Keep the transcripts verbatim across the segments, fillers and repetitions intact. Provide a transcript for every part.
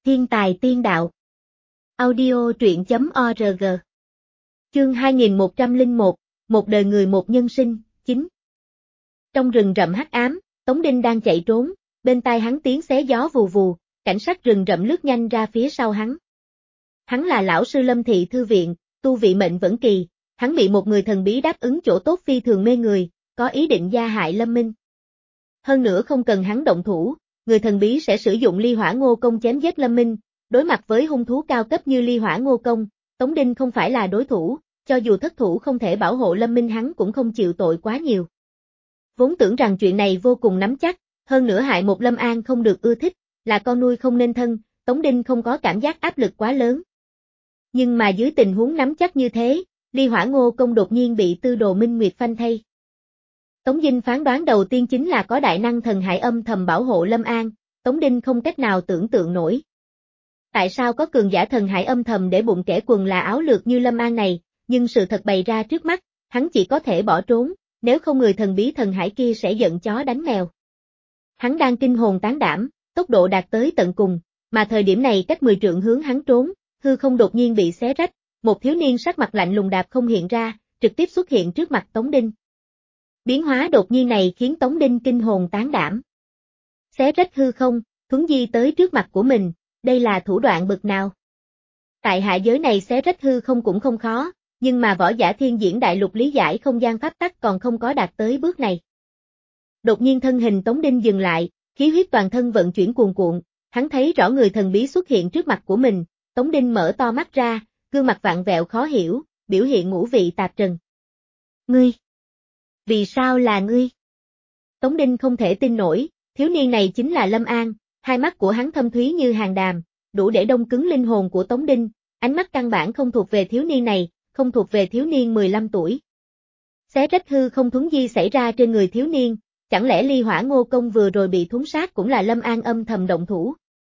Thiên tài tiên đạo. Audio truyện chấm org. Chương hai nghìn một trăm lẻ một, một đời người một nhân sinh, chín. Trong rừng rậm hắc ám, Tống Đinh đang chạy trốn, bên tai hắn tiếng xé gió vù vù, cảnh sát rừng rậm lướt nhanh ra phía sau hắn. Hắn là lão sư Lâm Thị Thư Viện, tu vị mệnh vẫn kỳ, hắn bị một người thần bí đáp ứng chỗ tốt phi thường mê người, có ý định gia hại Lâm Minh. Hơn nữa không cần hắn động thủ, người thần bí sẽ sử dụng ly hỏa ngô công chém giết Lâm Minh. Đối mặt với hung thú cao cấp như ly hỏa ngô công, Tống Đinh không phải là đối thủ, cho dù thất thủ không thể bảo hộ Lâm Minh hắn cũng không chịu tội quá nhiều. Vốn tưởng rằng chuyện này vô cùng nắm chắc, hơn nữa hại một Lâm An không được ưa thích, là con nuôi không nên thân, Tống Đinh không có cảm giác áp lực quá lớn. Nhưng mà dưới tình huống nắm chắc như thế, ly hỏa ngô công đột nhiên bị tư đồ Minh Nguyệt phanh thay. Tống Dinh phán đoán đầu tiên chính là có đại năng thần hải âm thầm bảo hộ Lâm An, Tống Đinh không cách nào tưởng tượng nổi. Tại sao có cường giả thần hải âm thầm để bụng kẻ quần là áo lược như Lâm An này, nhưng sự thật bày ra trước mắt, hắn chỉ có thể bỏ trốn, nếu không người thần bí thần hải kia sẽ giận chó đánh mèo. Hắn đang kinh hồn tán đảm, tốc độ đạt tới tận cùng, mà thời điểm này cách mười trượng hướng hắn trốn, hư không đột nhiên bị xé rách, một thiếu niên sắc mặt lạnh lùng đạp không hiện ra, trực tiếp xuất hiện trước mặt Tống Đinh. Biến hóa đột nhiên này khiến Tống Đinh kinh hồn tán đảm. Xé rách hư không, thuấn di tới trước mặt của mình, đây là thủ đoạn bực nào? Tại hạ giới này xé rách hư không cũng không khó, nhưng mà võ giả thiên diễn đại lục lý giải không gian pháp tắc còn không có đạt tới bước này. Đột nhiên thân hình Tống Đinh dừng lại, khí huyết toàn thân vận chuyển cuồn cuộn, hắn thấy rõ người thần bí xuất hiện trước mặt của mình, Tống Đinh mở to mắt ra, gương mặt vặn vẹo khó hiểu, biểu hiện ngũ vị tạp trần. Ngươi! Vì sao là ngươi? Tống Đinh không thể tin nổi, thiếu niên này chính là Lâm An, hai mắt của hắn thâm thúy như hàng đàm, đủ để đông cứng linh hồn của Tống Đinh, ánh mắt căn bản không thuộc về thiếu niên này, không thuộc về thiếu niên mười lăm tuổi. Xé rách hư không thuấn di xảy ra trên người thiếu niên, chẳng lẽ ly hỏa ngô công vừa rồi bị thuấn sát cũng là Lâm An âm thầm động thủ?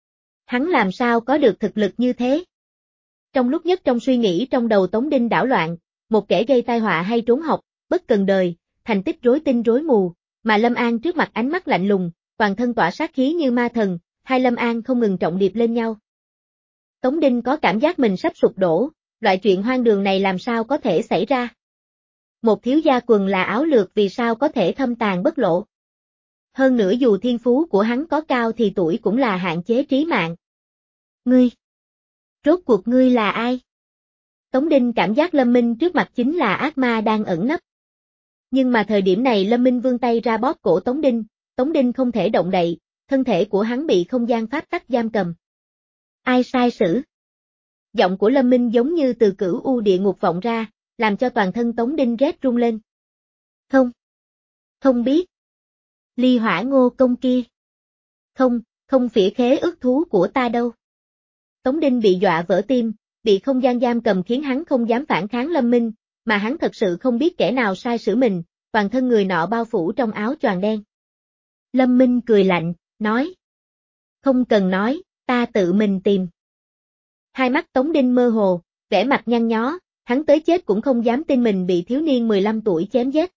Hắn làm sao có được thực lực như thế? Trong lúc nhất trong suy nghĩ trong đầu Tống Đinh đảo loạn, một kẻ gây tai họa hay trốn học, bất cần đời, thành tích rối tinh rối mù, mà Lâm An trước mặt ánh mắt lạnh lùng, toàn thân tỏa sát khí như ma thần, hai Lâm An không ngừng trọng điệp lên nhau. Tống Đinh có cảm giác mình sắp sụp đổ, loại chuyện hoang đường này làm sao có thể xảy ra? Một thiếu gia quần là áo lược vì sao có thể thâm tàn bất lộ? Hơn nữa dù thiên phú của hắn có cao thì tuổi cũng là hạn chế trí mạng. Ngươi! Rốt cuộc ngươi là ai? Tống Đinh cảm giác Lâm Minh trước mặt chính là ác ma đang ẩn nấp. Nhưng mà thời điểm này Lâm Minh vươn tay ra bóp cổ Tống Đinh, Tống Đinh không thể động đậy, thân thể của hắn bị không gian pháp tắc giam cầm. Ai sai xử? Giọng của Lâm Minh giống như từ cửu u địa ngục vọng ra, làm cho toàn thân Tống Đinh rét run lên. Không. Không biết. Ly hỏa ngô công kia. Không, không phỉ khế ức thú của ta đâu. Tống Đinh bị dọa vỡ tim, bị không gian giam cầm khiến hắn không dám phản kháng Lâm Minh, mà hắn thật sự không biết kẻ nào sai xử mình, toàn thân người nọ bao phủ trong áo choàng đen. Lâm Minh cười lạnh, nói. Không cần nói, ta tự mình tìm. Hai mắt Tống Đinh mơ hồ, vẻ mặt nhăn nhó, hắn tới chết cũng không dám tin mình bị thiếu niên mười lăm tuổi chém giết.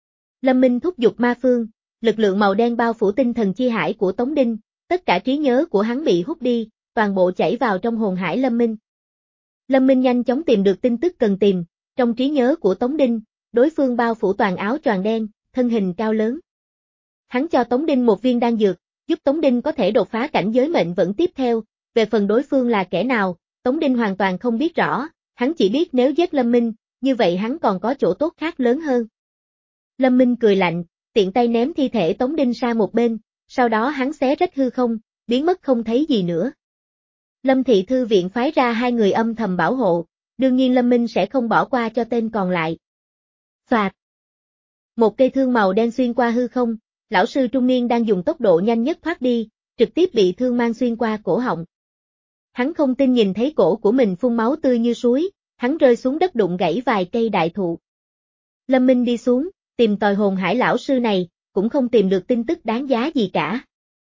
Lâm Minh thúc giục ma phương, lực lượng màu đen bao phủ tinh thần chi hải của Tống Đinh, tất cả trí nhớ của hắn bị hút đi, toàn bộ chảy vào trong hồn hải Lâm Minh. Lâm Minh nhanh chóng tìm được tin tức cần tìm, trong trí nhớ của Tống Đinh, đối phương bao phủ toàn áo choàng đen, thân hình cao lớn. Hắn cho Tống Đinh một viên đan dược, giúp Tống Đinh có thể đột phá cảnh giới mệnh vẫn tiếp theo, về phần đối phương là kẻ nào, Tống Đinh hoàn toàn không biết rõ, hắn chỉ biết nếu giết Lâm Minh, như vậy hắn còn có chỗ tốt khác lớn hơn. Lâm Minh cười lạnh, tiện tay ném thi thể Tống Đinh sang một bên, sau đó hắn xé rách hư không, biến mất không thấy gì nữa. Lâm Thị Thư Viện phái ra hai người âm thầm bảo hộ, đương nhiên Lâm Minh sẽ không bỏ qua cho tên còn lại. Phạt! Một cây thương màu đen xuyên qua hư không, lão sư trung niên đang dùng tốc độ nhanh nhất thoát đi, trực tiếp bị thương mang xuyên qua cổ họng. Hắn không tin nhìn thấy cổ của mình phun máu tươi như suối, hắn rơi xuống đất đụng gãy vài cây đại thụ. Lâm Minh đi xuống, tìm tòi hồn hải lão sư này, cũng không tìm được tin tức đáng giá gì cả.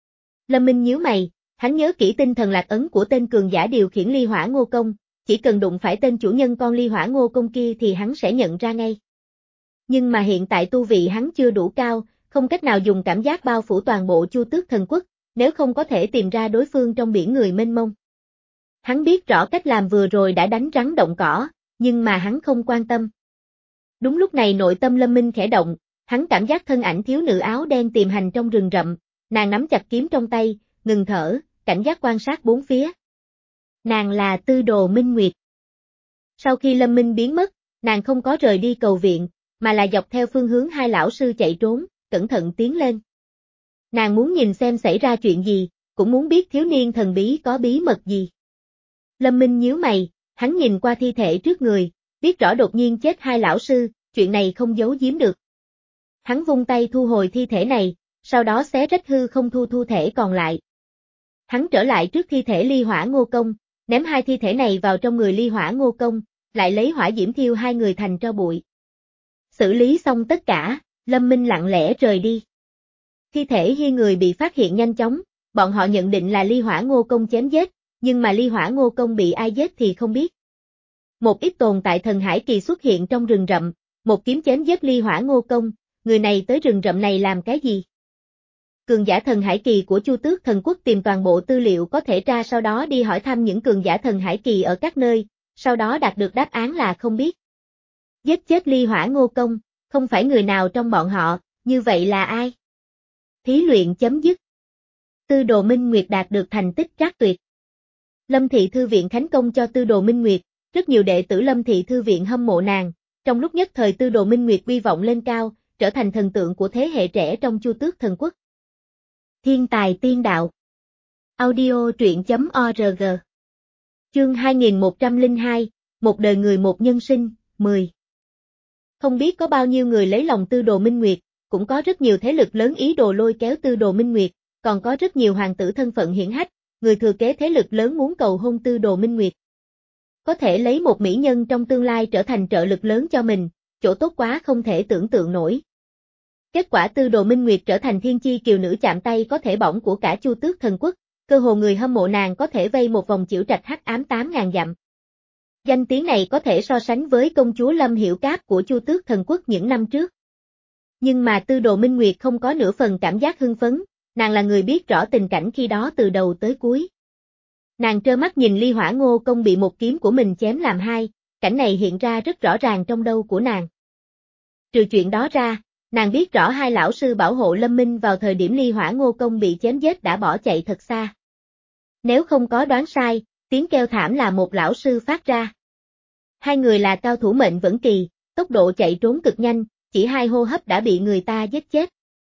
Lâm Minh nhíu mày, hắn nhớ kỹ tinh thần lạc ấn của tên cường giả điều khiển ly hỏa ngô công, chỉ cần đụng phải tên chủ nhân con ly hỏa ngô công kia thì hắn sẽ nhận ra ngay. Nhưng mà hiện tại tu vị hắn chưa đủ cao, không cách nào dùng cảm giác bao phủ toàn bộ Chu Tước Thần Quốc, nếu không có thể tìm ra đối phương trong biển người mênh mông. Hắn biết rõ cách làm vừa rồi đã đánh rắn động cỏ, nhưng mà hắn không quan tâm. Đúng lúc này nội tâm Lâm Minh khẽ động, hắn cảm giác thân ảnh thiếu nữ áo đen tiềm hành trong rừng rậm, nàng nắm chặt kiếm trong tay, ngừng thở, cảnh giác quan sát bốn phía. Nàng là Tư Đồ Minh Nguyệt. Sau khi Lâm Minh biến mất, nàng không có rời đi cầu viện, mà là dọc theo phương hướng hai lão sư chạy trốn, cẩn thận tiến lên. Nàng muốn nhìn xem xảy ra chuyện gì, cũng muốn biết thiếu niên thần bí có bí mật gì. Lâm Minh nhíu mày, hắn nhìn qua thi thể trước người, biết rõ đột nhiên chết hai lão sư, chuyện này không giấu giếm được. Hắn vung tay thu hồi thi thể này, sau đó xé rách hư không thu thu thể còn lại. Hắn trở lại trước thi thể Ly Hỏa Ngô Công, ném hai thi thể này vào trong người Ly Hỏa Ngô Công, lại lấy hỏa diễm thiêu hai người thành tro bụi. Xử lý xong tất cả, Lâm Minh lặng lẽ rời đi. Thi thể hai người bị phát hiện nhanh chóng, bọn họ nhận định là Ly Hỏa Ngô Công chém giết, nhưng mà Ly Hỏa Ngô Công bị ai giết thì không biết. Một ít tồn tại thần hải kỳ xuất hiện trong rừng rậm, một kiếm chém giết Ly Hỏa Ngô Công, người này tới rừng rậm này làm cái gì? Cường giả thần hải kỳ của Chu Tước Thần Quốc tìm toàn bộ tư liệu có thể tra, sau đó đi hỏi thăm những cường giả thần hải kỳ ở các nơi, sau đó đạt được đáp án là không biết. Giết chết Ly Hỏa Ngô Công, không phải người nào trong bọn họ, như vậy là ai? Thí luyện chấm dứt. Tư Đồ Minh Nguyệt đạt được thành tích trác tuyệt. Lâm Thị Thư Viện khánh công cho Tư Đồ Minh Nguyệt, rất nhiều đệ tử Lâm Thị Thư Viện hâm mộ nàng, trong lúc nhất thời Tư Đồ Minh Nguyệt uy vọng lên cao, trở thành thần tượng của thế hệ trẻ trong Chu Tước Thần Quốc. Thiên tài tiên đạo. Audio truyện chấm org. Chương hai nghìn một trăm lẻ hai, một đời người một nhân sinh, mười. Không biết có bao nhiêu người lấy lòng Tư Đồ Minh Nguyệt, cũng có rất nhiều thế lực lớn ý đồ lôi kéo Tư Đồ Minh Nguyệt, còn có rất nhiều hoàng tử thân phận hiển hách, người thừa kế thế lực lớn muốn cầu hôn Tư Đồ Minh Nguyệt. Có thể lấy một mỹ nhân trong tương lai trở thành trợ lực lớn cho mình, chỗ tốt quá không thể tưởng tượng nổi. Kết quả Tư Đồ Minh Nguyệt trở thành thiên chi kiều nữ chạm tay có thể bỏng của cả Chu Tước Thần Quốc, cơ hồ người hâm mộ nàng có thể vây một vòng chiểu trạch hắc ám tám ngàn dặm. Danh tiếng này có thể so sánh với công chúa Lâm Hiểu Cáp của Chu Tước Thần Quốc những năm trước. Nhưng mà Tư Đồ Minh Nguyệt không có nửa phần cảm giác hưng phấn, nàng là người biết rõ tình cảnh khi đó từ đầu tới cuối. Nàng trơ mắt nhìn Ly Hỏa Ngô Công bị một kiếm của mình chém làm hai, cảnh này hiện ra rất rõ ràng trong đầu của nàng. Trừ chuyện đó ra, nàng biết rõ hai lão sư bảo hộ Lâm Minh vào thời điểm Ly Hỏa Ngô Công bị chém giết đã bỏ chạy thật xa. Nếu không có đoán sai, tiếng kêu thảm là một lão sư phát ra. Hai người là cao thủ mệnh vẫn kỳ, tốc độ chạy trốn cực nhanh, chỉ hai hô hấp đã bị người ta giết chết.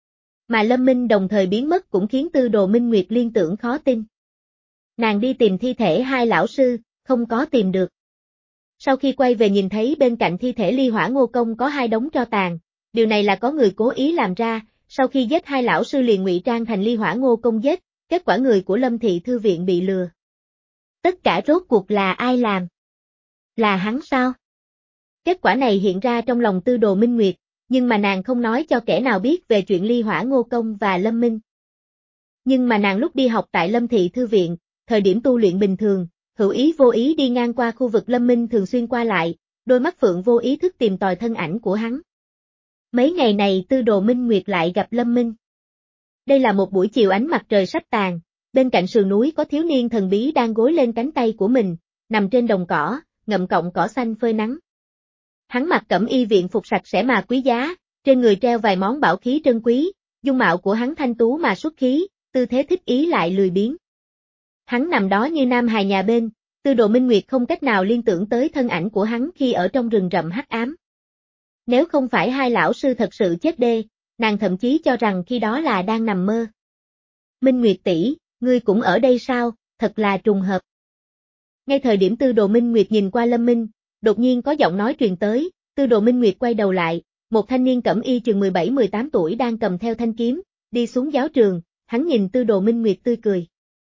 Mà Lâm Minh đồng thời biến mất cũng khiến Tư Đồ Minh Nguyệt liên tưởng khó tin. Nàng đi tìm thi thể hai lão sư, không có tìm được. Sau khi quay về nhìn thấy bên cạnh thi thể Ly Hỏa Ngô Công có hai đống tro tàn, điều này là có người cố ý làm ra, sau khi giết hai lão sư liền ngụy trang thành Ly Hỏa Ngô Công giết, kết quả người của Lâm Thị Thư Viện bị lừa. Tất cả rốt cuộc là ai làm? Là hắn sao? Kết quả này hiện ra trong lòng Tư Đồ Minh Nguyệt, nhưng mà nàng không nói cho kẻ nào biết về chuyện Ly Hỏa Ngô Công và Lâm Minh. Nhưng mà nàng lúc đi học tại Lâm Thị Thư Viện, thời điểm tu luyện bình thường, hữu ý vô ý đi ngang qua khu vực Lâm Minh thường xuyên qua lại, đôi mắt phượng vô ý thức tìm tòi thân ảnh của hắn. Mấy ngày này Tư Đồ Minh Nguyệt lại gặp Lâm Minh. Đây là một buổi chiều ánh mặt trời sắp tàn, bên cạnh sườn núi có thiếu niên thần bí đang gối lên cánh tay của mình, nằm trên đồng cỏ, ngậm cọng cỏ xanh phơi nắng. Hắn mặc cẩm y viện phục sạch sẽ mà quý giá, trên người treo vài món bảo khí trân quý, dung mạo của hắn thanh tú mà xuất khí, tư thế thích ý lại lười biếng. Hắn nằm đó như nam hài nhà bên, Tư Đồ Minh Nguyệt không cách nào liên tưởng tới thân ảnh của hắn khi ở trong rừng rậm hắc ám. Nếu không phải hai lão sư thật sự chết đê, nàng thậm chí cho rằng khi đó là đang nằm mơ. Minh Nguyệt tỷ, ngươi cũng ở đây sao, thật là trùng hợp. Ngay thời điểm Tư Đồ Minh Nguyệt nhìn qua Lâm Minh, đột nhiên có giọng nói truyền tới, Tư Đồ Minh Nguyệt quay đầu lại, một thanh niên cẩm y chừng mười bảy mười tám tuổi đang cầm theo thanh kiếm, đi xuống giáo trường, hắn nhìn Tư Đồ Minh Nguyệt tươi cười.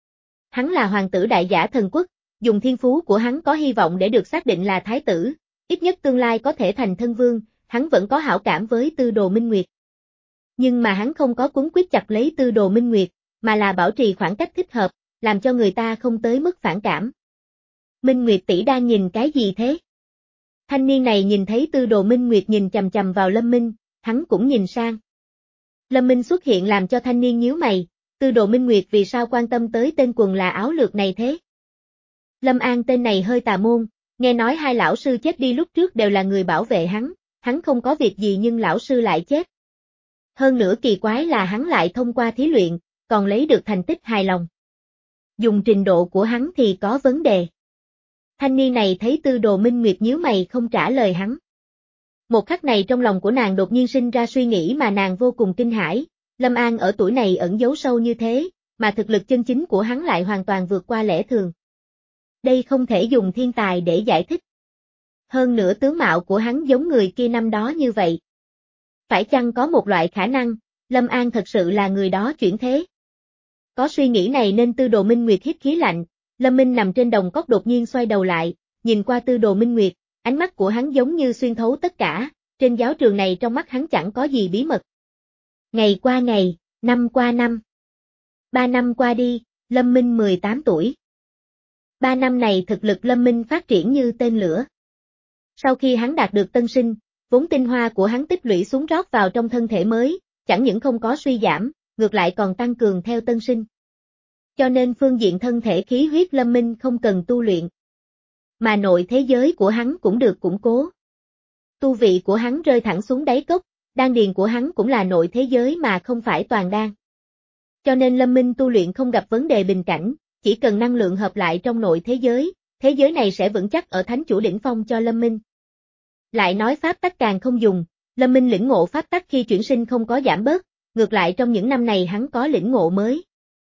Hắn là hoàng tử đại giả thần quốc, dùng thiên phú của hắn có hy vọng để được xác định là thái tử, ít nhất tương lai có thể thành thân vương, hắn vẫn có hảo cảm với Tư Đồ Minh Nguyệt. Nhưng mà hắn không có cuống quýt chặt lấy Tư Đồ Minh Nguyệt, mà là bảo trì khoảng cách thích hợp, làm cho người ta không tới mức phản cảm. Minh Nguyệt tỷ đang nhìn cái gì thế? Thanh niên này nhìn thấy Tư Đồ Minh Nguyệt nhìn chằm chằm vào Lâm Minh, hắn cũng nhìn sang. Lâm Minh xuất hiện làm cho thanh niên nhíu mày, Tư Đồ Minh Nguyệt vì sao quan tâm tới tên quần là áo lược này thế? Lâm An tên này hơi tà môn, nghe nói hai lão sư chết đi lúc trước đều là người bảo vệ hắn, hắn không có việc gì nhưng lão sư lại chết. Hơn nữa kỳ quái là hắn lại thông qua thí luyện, còn lấy được thành tích hài lòng. Dùng trình độ của hắn thì có vấn đề. Thanh niên này thấy Tư Đồ Minh Nguyệt nhíu mày không trả lời hắn. Một khắc này trong lòng của nàng đột nhiên sinh ra suy nghĩ mà nàng vô cùng kinh hãi, Lâm An ở tuổi này ẩn giấu sâu như thế, mà thực lực chân chính của hắn lại hoàn toàn vượt qua lẽ thường. Đây không thể dùng thiên tài để giải thích. Hơn nữa tướng mạo của hắn giống người kia năm đó như vậy. Phải chăng có một loại khả năng, Lâm An thật sự là người đó chuyển thế? Có suy nghĩ này nên Tư Đồ Minh Nguyệt hít khí lạnh, Lâm Minh nằm trên đồng cốc đột nhiên xoay đầu lại, nhìn qua Tư Đồ Minh Nguyệt, ánh mắt của hắn giống như xuyên thấu tất cả, trên giáo trường này trong mắt hắn chẳng có gì bí mật. Ngày qua ngày, năm qua năm. Ba năm qua đi, Lâm Minh mười tám tuổi. Ba năm này thực lực Lâm Minh phát triển như tên lửa. Sau khi hắn đạt được tân sinh, vốn tinh hoa của hắn tích lũy xuống rót vào trong thân thể mới, chẳng những không có suy giảm, ngược lại còn tăng cường theo tân sinh. Cho nên phương diện thân thể khí huyết Lâm Minh không cần tu luyện. Mà nội thế giới của hắn cũng được củng cố. Tu vị của hắn rơi thẳng xuống đáy cốc, đan điền của hắn cũng là nội thế giới mà không phải toàn đan. Cho nên Lâm Minh tu luyện không gặp vấn đề bình cảnh, chỉ cần năng lượng hợp lại trong nội thế giới, thế giới này sẽ vững chắc ở thánh chủ đỉnh phong cho Lâm Minh. Lại nói pháp tắc càng không dùng, Lâm Minh lĩnh ngộ pháp tắc khi chuyển sinh không có giảm bớt, ngược lại trong những năm này hắn có lĩnh ngộ mới.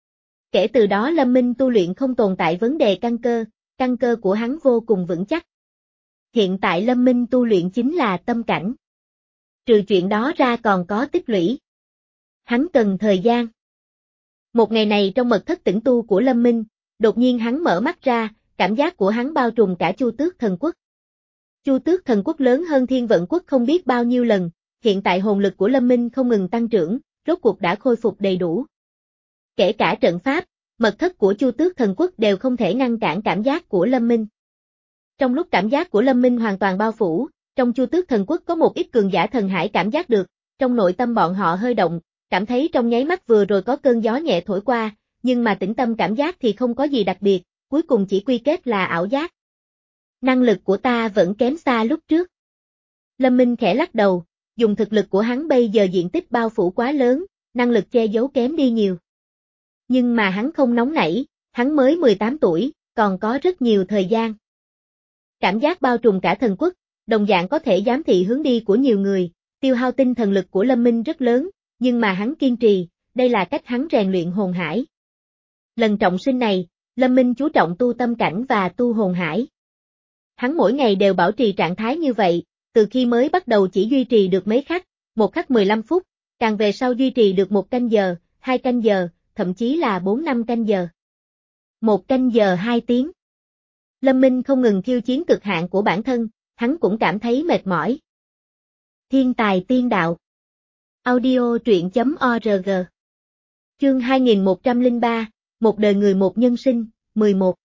Kể từ đó Lâm Minh tu luyện không tồn tại vấn đề căn cơ, căn cơ của hắn vô cùng vững chắc. Hiện tại Lâm Minh tu luyện chính là tâm cảnh. Trừ chuyện đó ra còn có tích lũy. Hắn cần thời gian. Một ngày này trong mật thất tĩnh tu của Lâm Minh, đột nhiên hắn mở mắt ra, cảm giác của hắn bao trùm cả Chu Tước Thần Quốc. Chu Tước Thần Quốc lớn hơn Thiên Vận Quốc không biết bao nhiêu lần, hiện tại hồn lực của Lâm Minh không ngừng tăng trưởng, rốt cuộc đã khôi phục đầy đủ. Kể cả trận pháp, mật thất của Chu Tước Thần Quốc đều không thể ngăn cản cảm giác của Lâm Minh. Trong lúc cảm giác của Lâm Minh hoàn toàn bao phủ, trong Chu Tước Thần Quốc có một ít cường giả thần hải cảm giác được, trong nội tâm bọn họ hơi động, cảm thấy trong nháy mắt vừa rồi có cơn gió nhẹ thổi qua, nhưng mà tĩnh tâm cảm giác thì không có gì đặc biệt, cuối cùng chỉ quy kết là ảo giác. Năng lực của ta vẫn kém xa lúc trước. Lâm Minh khẽ lắc đầu, dùng thực lực của hắn bây giờ diện tích bao phủ quá lớn, năng lực che giấu kém đi nhiều. Nhưng mà hắn không nóng nảy, hắn mới mười tám tuổi, còn có rất nhiều thời gian. Cảm giác bao trùm cả thần quốc, đồng dạng có thể giám thị hướng đi của nhiều người, tiêu hao tinh thần lực của Lâm Minh rất lớn, nhưng mà hắn kiên trì, đây là cách hắn rèn luyện hồn hải. Lần trọng sinh này, Lâm Minh chú trọng tu tâm cảnh và tu hồn hải. Hắn mỗi ngày đều bảo trì trạng thái như vậy, từ khi mới bắt đầu chỉ duy trì được mấy khắc, một khắc mười lăm phút, càng về sau duy trì được một canh giờ, hai canh giờ, thậm chí là bốn năm canh giờ. Một canh giờ hai tiếng. Lâm Minh không ngừng khiêu chiến cực hạn của bản thân, hắn cũng cảm thấy mệt mỏi. Thiên tài tiên đạo. Audio truyện chấm org. Chương hai nghìn một trăm lẻ ba, một đời người một nhân sinh, mười một.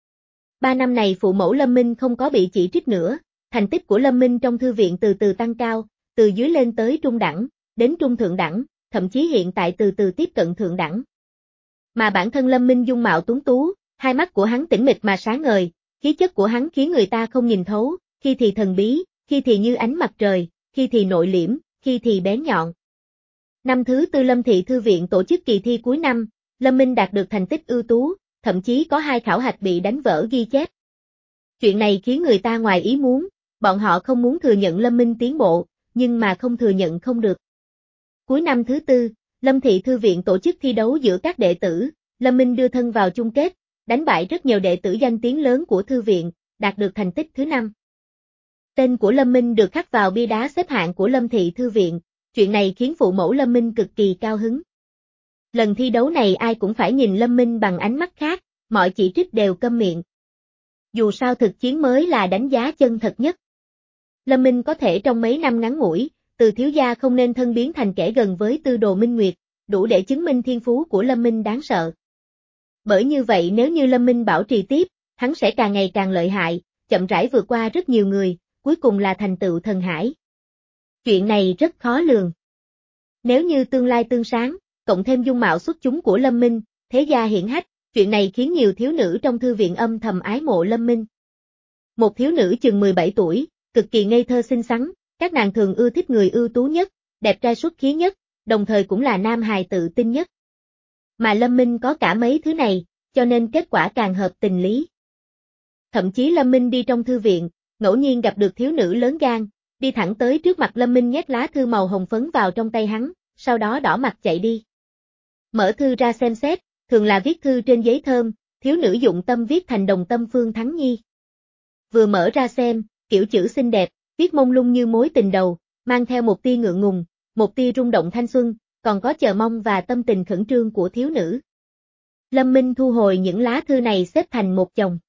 Ba năm này phụ mẫu Lâm Minh không có bị chỉ trích nữa, thành tích của Lâm Minh trong thư viện từ từ tăng cao, từ dưới lên tới trung đẳng, đến trung thượng đẳng, thậm chí hiện tại từ từ tiếp cận thượng đẳng. Mà bản thân Lâm Minh dung mạo tuấn tú, hai mắt của hắn tĩnh mịch mà sáng ngời, khí chất của hắn khiến người ta không nhìn thấu, khi thì thần bí, khi thì như ánh mặt trời, khi thì nội liễm, khi thì bén nhọn. Năm thứ tư Lâm Thị Thư viện tổ chức kỳ thi cuối năm, Lâm Minh đạt được thành tích ưu tú, thậm chí có hai khảo hạch bị đánh vỡ ghi chép. Chuyện này khiến người ta ngoài ý muốn, bọn họ không muốn thừa nhận Lâm Minh tiến bộ, nhưng mà không thừa nhận không được. Cuối năm thứ tư, Lâm Thị Thư viện tổ chức thi đấu giữa các đệ tử, Lâm Minh đưa thân vào chung kết, đánh bại rất nhiều đệ tử danh tiếng lớn của thư viện, đạt được thành tích thứ năm. Tên của Lâm Minh được khắc vào bia đá xếp hạng của Lâm Thị Thư viện, chuyện này khiến phụ mẫu Lâm Minh cực kỳ cao hứng. Lần thi đấu này ai cũng phải nhìn Lâm Minh bằng ánh mắt khác, mọi chỉ trích đều câm miệng. Dù sao thực chiến mới là đánh giá chân thật nhất. Lâm Minh có thể trong mấy năm ngắn ngủi, từ thiếu gia không nên thân biến thành kẻ gần với Tư Đồ Minh Nguyệt, đủ để chứng minh thiên phú của Lâm Minh đáng sợ. Bởi như vậy nếu như Lâm Minh bảo trì tiếp, hắn sẽ càng ngày càng lợi hại, chậm rãi vượt qua rất nhiều người, cuối cùng là thành tựu thần hải. Chuyện này rất khó lường. Nếu như tương lai tương sáng, cộng thêm dung mạo xuất chúng của Lâm Minh, thế gia hiển hách, Chuyện này khiến nhiều thiếu nữ trong thư viện âm thầm ái mộ Lâm Minh. Một thiếu nữ chừng mười bảy tuổi, cực kỳ ngây thơ xinh xắn, các nàng thường ưa thích người ưu tú nhất, đẹp trai xuất khí nhất, đồng thời cũng là nam hài tự tin nhất. Mà Lâm Minh có cả mấy thứ này, cho nên kết quả càng hợp tình lý. Thậm chí Lâm Minh đi trong thư viện, ngẫu nhiên gặp được thiếu nữ lớn gan, đi thẳng tới trước mặt Lâm Minh nhét lá thư màu hồng phấn vào trong tay hắn, sau đó đỏ mặt chạy đi. Mở thư ra xem xét, thường là viết thư trên giấy thơm, thiếu nữ dụng tâm viết thành Đồng Tâm Phương Thắng Nhi. Vừa mở ra xem, kiểu chữ xinh đẹp, viết mông lung như mối tình đầu, mang theo một tia ngượng ngùng, một tia rung động thanh xuân, còn có chờ mong và tâm tình khẩn trương của thiếu nữ. Lâm Minh thu hồi những lá thư này xếp thành một chồng.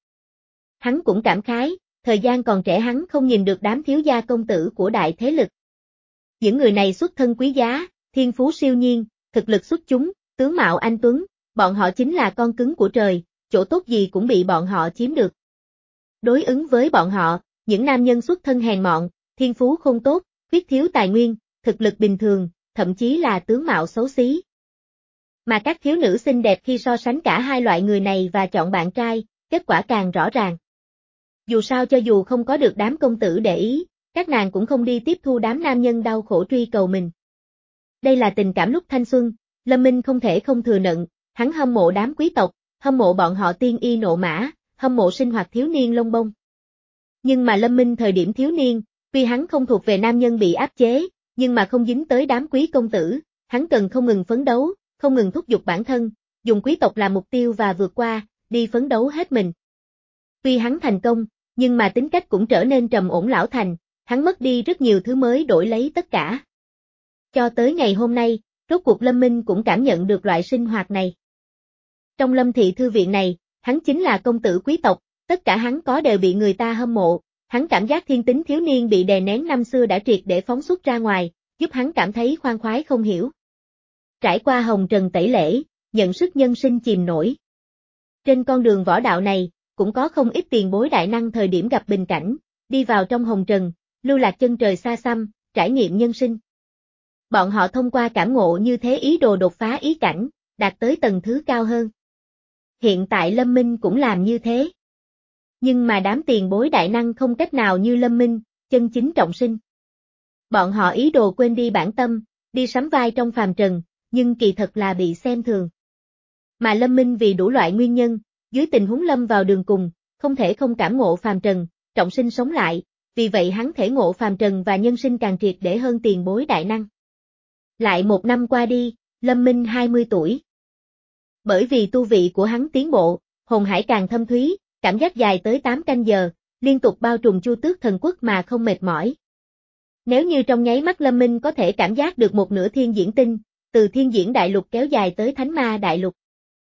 Hắn cũng cảm khái, thời gian còn trẻ hắn không nhìn được đám thiếu gia công tử của đại thế lực. Những người này xuất thân quý giá, thiên phú siêu nhiên, thực lực xuất chúng, tướng mạo anh tuấn, bọn họ chính là con cứng của trời, chỗ tốt gì cũng bị bọn họ chiếm được. Đối ứng với bọn họ, những nam nhân xuất thân hèn mọn, thiên phú không tốt, khuyết thiếu tài nguyên, thực lực bình thường, thậm chí là tướng mạo xấu xí. Mà các thiếu nữ xinh đẹp khi so sánh cả hai loại người này và chọn bạn trai, kết quả càng rõ ràng. Dù sao cho dù không có được đám công tử để ý, các nàng cũng không đi tiếp thu đám nam nhân đau khổ truy cầu mình. Đây là tình cảm lúc thanh xuân, Lâm Minh không thể không thừa nhận, hắn hâm mộ đám quý tộc, hâm mộ bọn họ tiên y nộ mã, hâm mộ sinh hoạt thiếu niên lông bông. Nhưng mà Lâm Minh thời điểm thiếu niên, tuy hắn không thuộc về nam nhân bị áp chế, nhưng mà không dính tới đám quý công tử, hắn cần không ngừng phấn đấu, không ngừng thúc giục bản thân, dùng quý tộc làm mục tiêu và vượt qua, đi phấn đấu hết mình. Tuy hắn thành công, nhưng mà tính cách cũng trở nên trầm ổn lão thành, hắn mất đi rất nhiều thứ mới đổi lấy tất cả. Cho tới ngày hôm nay, rốt cuộc Lâm Minh cũng cảm nhận được loại sinh hoạt này. Trong Lâm thị thư viện này, hắn chính là công tử quý tộc, tất cả hắn có đều bị người ta hâm mộ, hắn cảm giác thiên tính thiếu niên bị đè nén năm xưa đã triệt để phóng xuất ra ngoài, giúp hắn cảm thấy khoan khoái không hiểu. Trải qua hồng trần tẩy lễ, nhận sức nhân sinh chìm nổi. Trên con đường võ đạo này, cũng có không ít tiền bối đại năng thời điểm gặp bình cảnh, đi vào trong hồng trần, lưu lạc chân trời xa xăm, trải nghiệm nhân sinh. Bọn họ thông qua cảm ngộ như thế ý đồ đột phá ý cảnh, đạt tới tầng thứ cao hơn. Hiện tại Lâm Minh cũng làm như thế. Nhưng mà đám tiền bối đại năng không cách nào như Lâm Minh, chân chính trọng sinh. Bọn họ ý đồ quên đi bản tâm, đi sắm vai trong phàm trần, nhưng kỳ thật là bị xem thường. Mà Lâm Minh vì đủ loại nguyên nhân, dưới tình huống lâm vào đường cùng, không thể không cảm ngộ phàm trần, trọng sinh sống lại, vì vậy hắn thể ngộ phàm trần và nhân sinh càng triệt để hơn tiền bối đại năng. Lại một năm qua đi, Lâm Minh hai mươi tuổi. Bởi vì tu vị của hắn tiến bộ, hồn hải càng thâm thúy, cảm giác dài tới tám canh giờ, liên tục bao trùm Chu Tước Thần Quốc mà không mệt mỏi. Nếu như trong nháy mắt Lâm Minh có thể cảm giác được một nửa thiên diễn tinh, từ thiên diễn đại lục kéo dài tới thánh ma đại lục.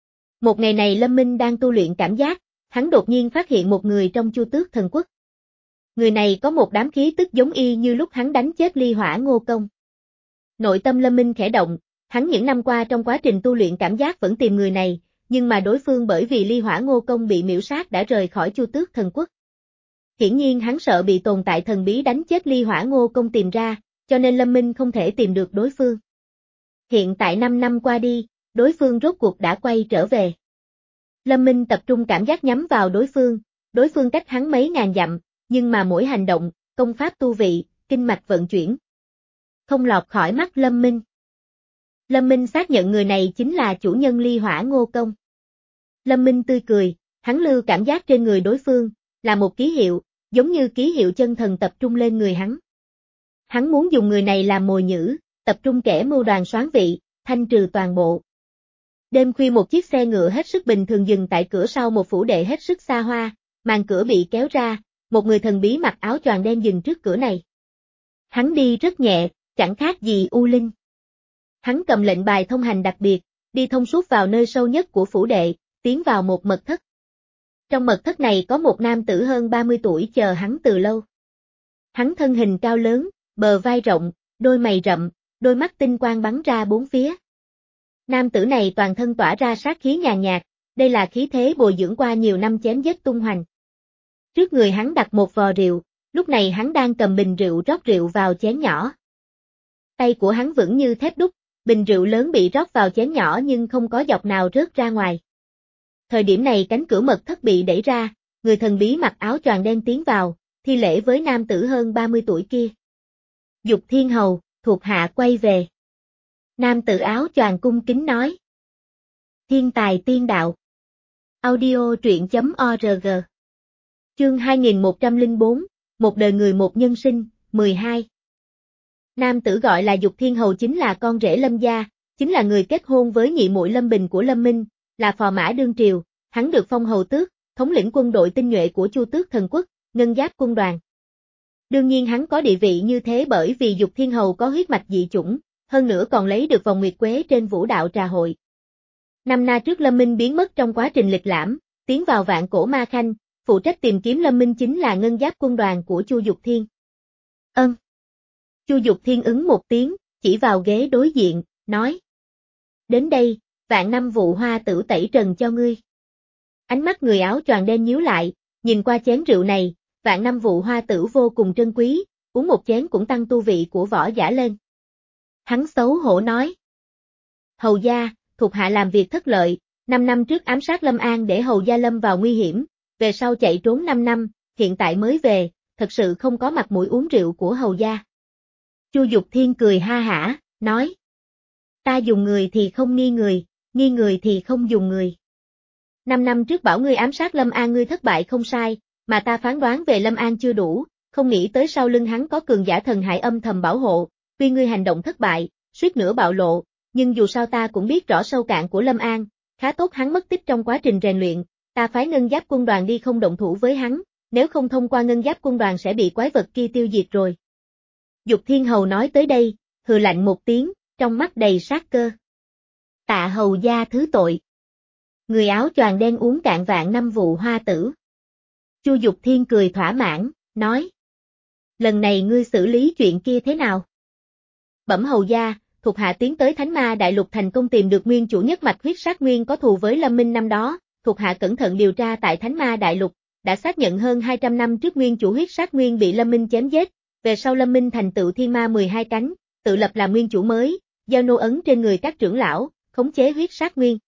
Một ngày này Lâm Minh đang tu luyện cảm giác, hắn đột nhiên phát hiện một người trong Chu Tước Thần Quốc. Người này có một đám khí tức giống y như lúc hắn đánh chết Ly Hỏa Ngô Công. Nội tâm Lâm Minh khẽ động, hắn những năm qua trong quá trình tu luyện cảm giác vẫn tìm người này, nhưng mà đối phương bởi vì Ly Hỏa Ngô Công bị miễu sát đã rời khỏi Chu Tước Thần Quốc. Hiển nhiên hắn sợ bị tồn tại thần bí đánh chết Ly Hỏa Ngô Công tìm ra, cho nên Lâm Minh không thể tìm được đối phương. Hiện tại năm năm qua đi, đối phương rốt cuộc đã quay trở về. Lâm Minh tập trung cảm giác nhắm vào đối phương, đối phương cách hắn mấy ngàn dặm, nhưng mà mỗi hành động, công pháp tu vị, kinh mạch vận chuyển, không lọt khỏi mắt Lâm Minh. Lâm Minh xác nhận người này chính là chủ nhân Ly Hỏa Ngô Công. Lâm Minh tươi cười, hắn lưu cảm giác trên người đối phương, là một ký hiệu, giống như ký hiệu chân thần tập trung lên người hắn. Hắn muốn dùng người này làm mồi nhử, tập trung kẻ mưu đoàn soán vị, thanh trừ toàn bộ. Đêm khuya một chiếc xe ngựa hết sức bình thường dừng tại cửa sau một phủ đệ hết sức xa hoa, màn cửa bị kéo ra, một người thần bí mặc áo choàng đen dừng trước cửa này. Hắn đi rất nhẹ, chẳng khác gì U Linh. Hắn cầm lệnh bài thông hành đặc biệt, đi thông suốt vào nơi sâu nhất của phủ đệ, tiến vào một mật thất. Trong mật thất này có một nam tử hơn ba mươi tuổi chờ hắn từ lâu. Hắn thân hình cao lớn, bờ vai rộng, đôi mày rậm, đôi mắt tinh quang bắn ra bốn phía. Nam tử này toàn thân tỏa ra sát khí nhàn nhạt, đây là khí thế bồi dưỡng qua nhiều năm chém giết tung hoành. Trước người hắn đặt một vò rượu, lúc này hắn đang cầm bình rượu rót rượu vào chén nhỏ. Tay của hắn vững như thép đúc, bình rượu lớn bị rót vào chén nhỏ nhưng không có giọt nào rớt ra ngoài. Thời điểm này cánh cửa mật thất bị đẩy ra, người thần bí mặc áo choàng đen tiến vào, thi lễ với nam tử hơn ba mươi tuổi kia. Dục Thiên Hầu, thuộc hạ quay về. Nam tử áo choàng cung kính nói. Thiên tài tiên đạo. Audio truyện chấm org. Chương hai nghìn một trăm lẻ bốn, một đời người một nhân sinh, mười hai. Nam tử gọi là Dục Thiên Hầu chính là con rể Lâm gia, chính là người kết hôn với nhị muội Lâm Bình của Lâm Minh, là phò mã đương triều, hắn được phong hầu tước, thống lĩnh quân đội tinh nhuệ của Chu Tước Thần Quốc, Ngân Giáp quân đoàn. Đương nhiên hắn có địa vị như thế bởi vì Dục Thiên Hầu có huyết mạch dị chủng, hơn nữa còn lấy được vòng nguyệt quế trên vũ đạo trà hội. Năm na trước Lâm Minh biến mất trong quá trình lịch lãm, tiến vào Vạn Cổ Ma Khanh, phụ trách tìm kiếm Lâm Minh chính là Ngân Giáp quân đoàn của Chu Dục Thiên. Ân. Chu Dục Thiên ứng một tiếng, chỉ vào ghế đối diện, nói. Đến đây, vạn năm vụ hoa tử tẩy trần cho ngươi. Ánh mắt người áo choàng đen nhíu lại, nhìn qua chén rượu này, vạn năm vụ hoa tử vô cùng trân quý, uống một chén cũng tăng tu vị của võ giả lên. Hắn xấu hổ nói. Hầu gia, thuộc hạ làm việc thất lợi, năm năm trước ám sát Lâm An để hầu gia lâm vào nguy hiểm, về sau chạy trốn năm năm, hiện tại mới về, thật sự không có mặt mũi uống rượu của hầu gia. Chu Dục Thiên cười ha hả, nói. Ta dùng người thì không nghi người, nghi người thì không dùng người. Năm năm trước bảo ngươi ám sát Lâm An ngươi thất bại không sai, mà ta phán đoán về Lâm An chưa đủ, không nghĩ tới sau lưng hắn có cường giả thần hải âm thầm bảo hộ, tuy ngươi hành động thất bại, suýt nữa bạo lộ, nhưng dù sao ta cũng biết rõ sâu cạn của Lâm An, khá tốt hắn mất tích trong quá trình rèn luyện, ta phái Ngân Giáp quân đoàn đi không động thủ với hắn, nếu không thông qua Ngân Giáp quân đoàn sẽ bị quái vật kia tiêu diệt rồi. Dục Thiên Hầu nói tới đây, hừ lạnh một tiếng, trong mắt đầy sát cơ. Tạ hầu gia thứ tội. Người áo choàng đen uống cạn vạn năm vụ hoa tử. Chu Dục Thiên cười thỏa mãn, nói. Lần này ngươi xử lý chuyện kia thế nào? Bẩm hầu gia, thuộc hạ tiến tới Thánh Ma Đại Lục thành công tìm được nguyên chủ nhất mạch huyết sát nguyên có thù với Lâm Minh năm đó, thuộc hạ cẩn thận điều tra tại Thánh Ma Đại Lục, đã xác nhận hơn hai trăm năm trước nguyên chủ huyết sát nguyên bị Lâm Minh chém giết, về sau Lâm Minh thành tựu thiên ma mười hai cánh, tự lập làm nguyên chủ mới, giao nô ấn trên người các trưởng lão, khống chế huyết sát nguyên.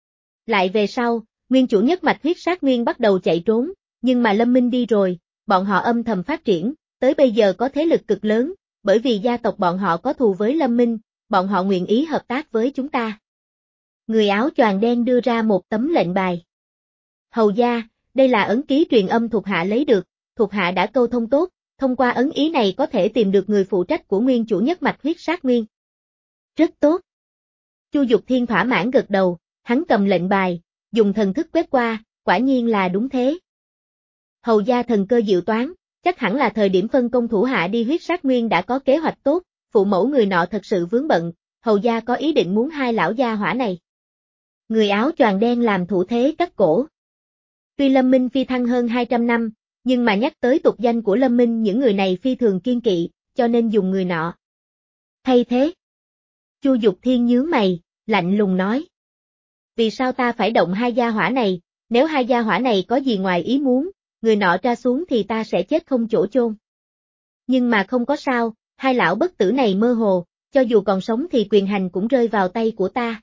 Lại về sau, nguyên chủ nhất mạch huyết sát nguyên bắt đầu chạy trốn, nhưng mà Lâm Minh đi rồi, bọn họ âm thầm phát triển, tới bây giờ có thế lực cực lớn, bởi vì gia tộc bọn họ có thù với Lâm Minh, bọn họ nguyện ý hợp tác với chúng ta. Người áo choàng đen đưa ra một tấm lệnh bài. Hầu gia, đây là ấn ký truyền âm thuộc hạ lấy được, thuộc hạ đã câu thông tốt, thông qua ấn ý này có thể tìm được người phụ trách của nguyên chủ nhất mạch huyết sát nguyên. Rất tốt. Chu Dục Thiên thỏa mãn gật đầu, hắn cầm lệnh bài, dùng thần thức quét qua, quả nhiên là đúng thế. Hầu gia thần cơ diệu toán, chắc hẳn là thời điểm phân công thủ hạ đi huyết sát nguyên đã có kế hoạch tốt, phụ mẫu người nọ thật sự vướng bận, hầu gia có ý định muốn hai lão gia hỏa này. Người áo choàng đen làm thủ thế cắt cổ. Tuy Lâm Minh phi thăng hơn hai trăm năm, nhưng mà nhắc tới tục danh của Lâm Minh những người này phi thường kiên kỵ, cho nên dùng người nọ. Thay thế. Chu Dục Thiên nhướng mày, lạnh lùng nói. Vì sao ta phải động hai gia hỏa này, nếu hai gia hỏa này có gì ngoài ý muốn, người nọ tra xuống thì ta sẽ chết không chỗ chôn. Nhưng mà không có sao, hai lão bất tử này mơ hồ, cho dù còn sống thì quyền hành cũng rơi vào tay của ta.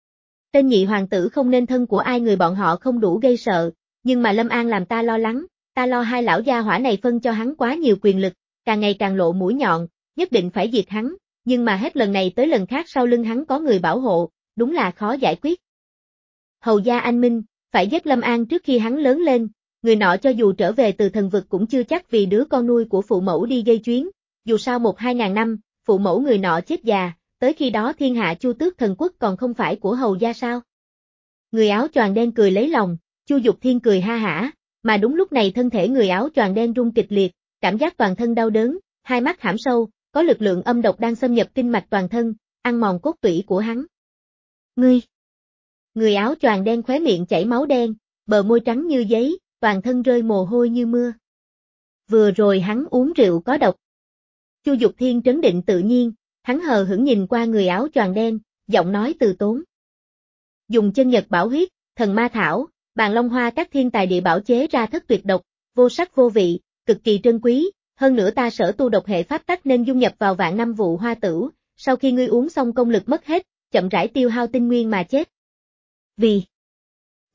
Tên nhị hoàng tử không nên thân của ai người bọn họ không đủ gây sợ, nhưng mà Lâm An làm ta lo lắng, ta lo hai lão gia hỏa này phân cho hắn quá nhiều quyền lực, càng ngày càng lộ mũi nhọn, nhất định phải diệt hắn, nhưng mà hết lần này tới lần khác sau lưng hắn có người bảo hộ, đúng là khó giải quyết. Hầu gia anh minh, phải giết Lâm An trước khi hắn lớn lên, người nọ cho dù trở về từ thần vực cũng chưa chắc vì đứa con nuôi của phụ mẫu đi gây chuyến, dù sao một hai ngàn năm, phụ mẫu người nọ chết già, tới khi đó thiên hạ Chu Tước Thần Quốc còn không phải của hầu gia sao? Người áo choàng đen cười lấy lòng, Chu Dục Thiên cười ha hả, mà đúng lúc này thân thể người áo choàng đen rung kịch liệt, cảm giác toàn thân đau đớn, hai mắt hãm sâu, có lực lượng âm độc đang xâm nhập kinh mạch toàn thân, ăn mòn cốt tủy của hắn. Ngươi! Người áo choàng đen khóe miệng chảy máu đen, bờ môi trắng như giấy, toàn thân rơi mồ hôi như mưa. Vừa rồi hắn uống rượu có độc. Chu Dục Thiên trấn định tự nhiên, hắn hờ hững nhìn qua người áo choàng đen, giọng nói từ tốn. Dùng chân nhật bảo huyết, thần ma thảo, bàn long hoa các thiên tài địa bảo chế ra thất tuyệt độc, vô sắc vô vị, cực kỳ trân quý, hơn nữa ta sở tu độc hệ pháp tắc nên dung nhập vào vạn năm vụ hoa tử, sau khi ngươi uống xong công lực mất hết, chậm rãi tiêu hao tinh nguyên mà chết. Vì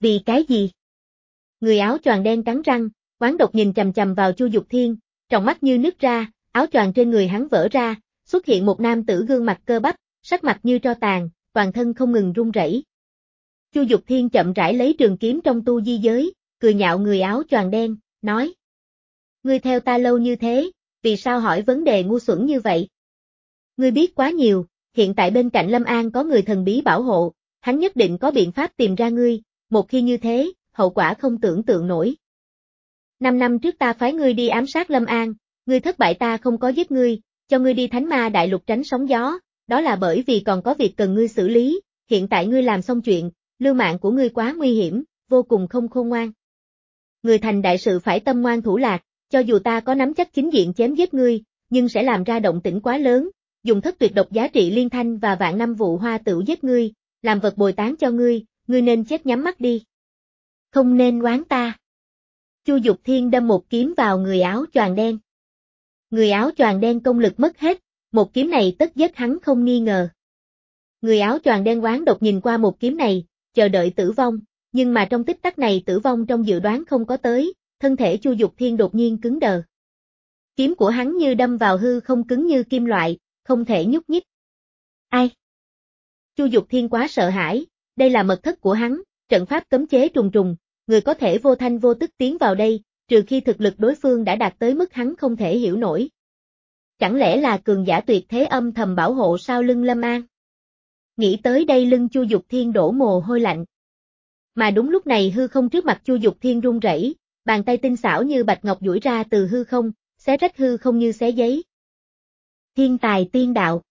Vì cái gì? Người áo choàng đen cắn răng, oán độc nhìn chằm chằm vào Chu Dục Thiên, tròng mắt như nứt ra, áo choàng trên người hắn vỡ ra, xuất hiện một nam tử gương mặt cơ bắp, sắc mặt như tro tàn, toàn thân không ngừng run rẩy. Chu Dục Thiên chậm rãi lấy trường kiếm trong tu di giới, cười nhạo người áo choàng đen, nói: Ngươi theo ta lâu như thế, vì sao hỏi vấn đề ngu xuẩn như vậy? Ngươi biết quá nhiều, hiện tại bên cạnh Lâm An có người thần bí bảo hộ, hắn nhất định có biện pháp tìm ra ngươi, một khi như thế, hậu quả không tưởng tượng nổi. Năm năm trước ta phái ngươi đi ám sát Lâm An, ngươi thất bại ta không có giết ngươi, cho ngươi đi Thánh Ma Đại Lục tránh sóng gió, đó là bởi vì còn có việc cần ngươi xử lý, hiện tại ngươi làm xong chuyện, lưu mạng của ngươi quá nguy hiểm, vô cùng không khôn ngoan. Người thành đại sự phải tâm ngoan thủ lạc, cho dù ta có nắm chắc chính diện chém giết ngươi, nhưng sẽ làm ra động tĩnh quá lớn, dùng thất tuyệt độc giá trị liên thanh và vạn năm vụ hoa tửu giết ngươi, làm vật bồi táng cho ngươi, ngươi nên chết nhắm mắt đi. Không nên oán ta. Chu Dục Thiên đâm một kiếm vào người áo choàng đen. Người áo choàng đen công lực mất hết, một kiếm này tất giết hắn không nghi ngờ. Người áo choàng đen oán độc nhìn qua một kiếm này, chờ đợi tử vong, nhưng mà trong tích tắc này tử vong trong dự đoán không có tới, thân thể Chu Dục Thiên đột nhiên cứng đờ. Kiếm của hắn như đâm vào hư không cứng như kim loại, không thể nhúc nhích. Ai? Chu Dục Thiên quá sợ hãi, đây là mật thất của hắn, trận pháp cấm chế trùng trùng, người có thể vô thanh vô tức tiến vào đây, trừ khi thực lực đối phương đã đạt tới mức hắn không thể hiểu nổi. Chẳng lẽ là cường giả tuyệt thế âm thầm bảo hộ sau lưng Lâm An? Nghĩ tới đây lưng Chu Dục Thiên đổ mồ hôi lạnh. Mà đúng lúc này hư không trước mặt Chu Dục Thiên run rẩy, bàn tay tinh xảo như bạch ngọc duỗi ra từ hư không, xé rách hư không như xé giấy. Thiên tài tiên đạo.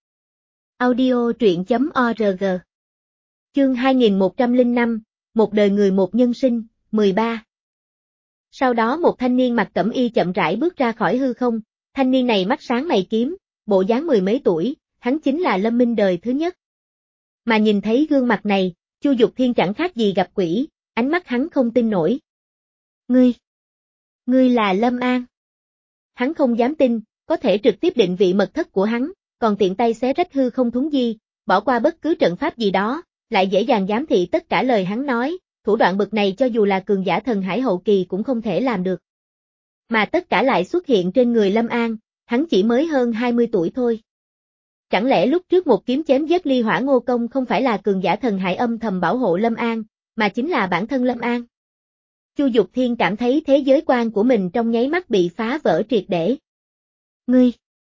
Audio truyện chấm org. Chương hai nghìn một trăm lẻ năm, một đời người một nhân sinh, mười ba. Sau đó một thanh niên mặc cẩm y chậm rãi bước ra khỏi hư không, thanh niên này mắt sáng mày kiếm, bộ dáng mười mấy tuổi, hắn chính là Lâm Minh đời thứ nhất. Mà nhìn thấy gương mặt này, Chu Dục Thiên chẳng khác gì gặp quỷ, ánh mắt hắn không tin nổi. Ngươi, ngươi là Lâm An. Hắn không dám tin, có thể trực tiếp định vị mật thất của hắn, còn tiện tay xé rách hư không thúng di, bỏ qua bất cứ trận pháp gì đó, lại dễ dàng giám thị tất cả lời hắn nói, thủ đoạn bực này cho dù là cường giả thần hải hậu kỳ cũng không thể làm được. Mà tất cả lại xuất hiện trên người Lâm An, hắn chỉ mới hơn hai mươi tuổi thôi. Chẳng lẽ lúc trước một kiếm chém giết Ly Hỏa Ngô Công không phải là cường giả thần hải âm thầm bảo hộ Lâm An, mà chính là bản thân Lâm An? Chu Dục Thiên cảm thấy thế giới quan của mình trong nháy mắt bị phá vỡ triệt để. Ngươi!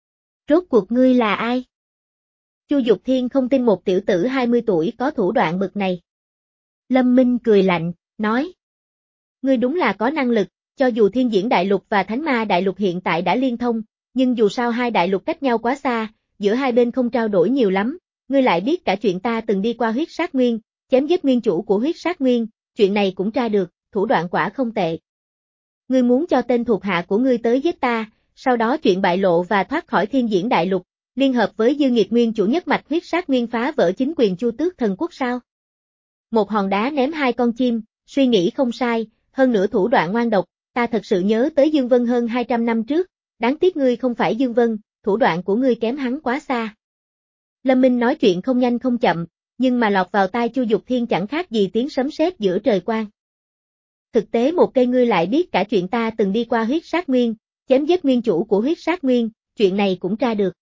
Rốt cuộc ngươi là ai? Chu Dục Thiên không tin một tiểu tử hai mươi tuổi có thủ đoạn bực này. Lâm Minh cười lạnh, nói. Ngươi đúng là có năng lực, cho dù Thiên Diễn Đại Lục và Thánh Ma Đại Lục hiện tại đã liên thông, nhưng dù sao hai đại lục cách nhau quá xa, giữa hai bên không trao đổi nhiều lắm, ngươi lại biết cả chuyện ta từng đi qua huyết sát nguyên, chém giết nguyên chủ của huyết sát nguyên, chuyện này cũng tra được, thủ đoạn quả không tệ. Ngươi muốn cho tên thuộc hạ của ngươi tới giết ta, sau đó chuyện bại lộ và thoát khỏi Thiên Diễn Đại Lục, liên hợp với Dư Nghiệt Nguyên chủ nhất mạch huyết sát nguyên phá vỡ chính quyền Chu Tước Thần Quốc sao? Một hòn đá ném hai con chim, suy nghĩ không sai, hơn nữa thủ đoạn ngoan độc, ta thật sự nhớ tới Dương Vân hơn hai trăm năm trước, đáng tiếc ngươi không phải Dương Vân, thủ đoạn của ngươi kém hắn quá xa. Lâm Minh nói chuyện không nhanh không chậm, nhưng mà lọt vào tai Chu Dục Thiên chẳng khác gì tiếng sấm sét giữa trời quang. Thực tế một cây ngươi lại biết cả chuyện ta từng đi qua huyết sát nguyên, chém giết nguyên chủ của huyết sát nguyên, chuyện này cũng tra được.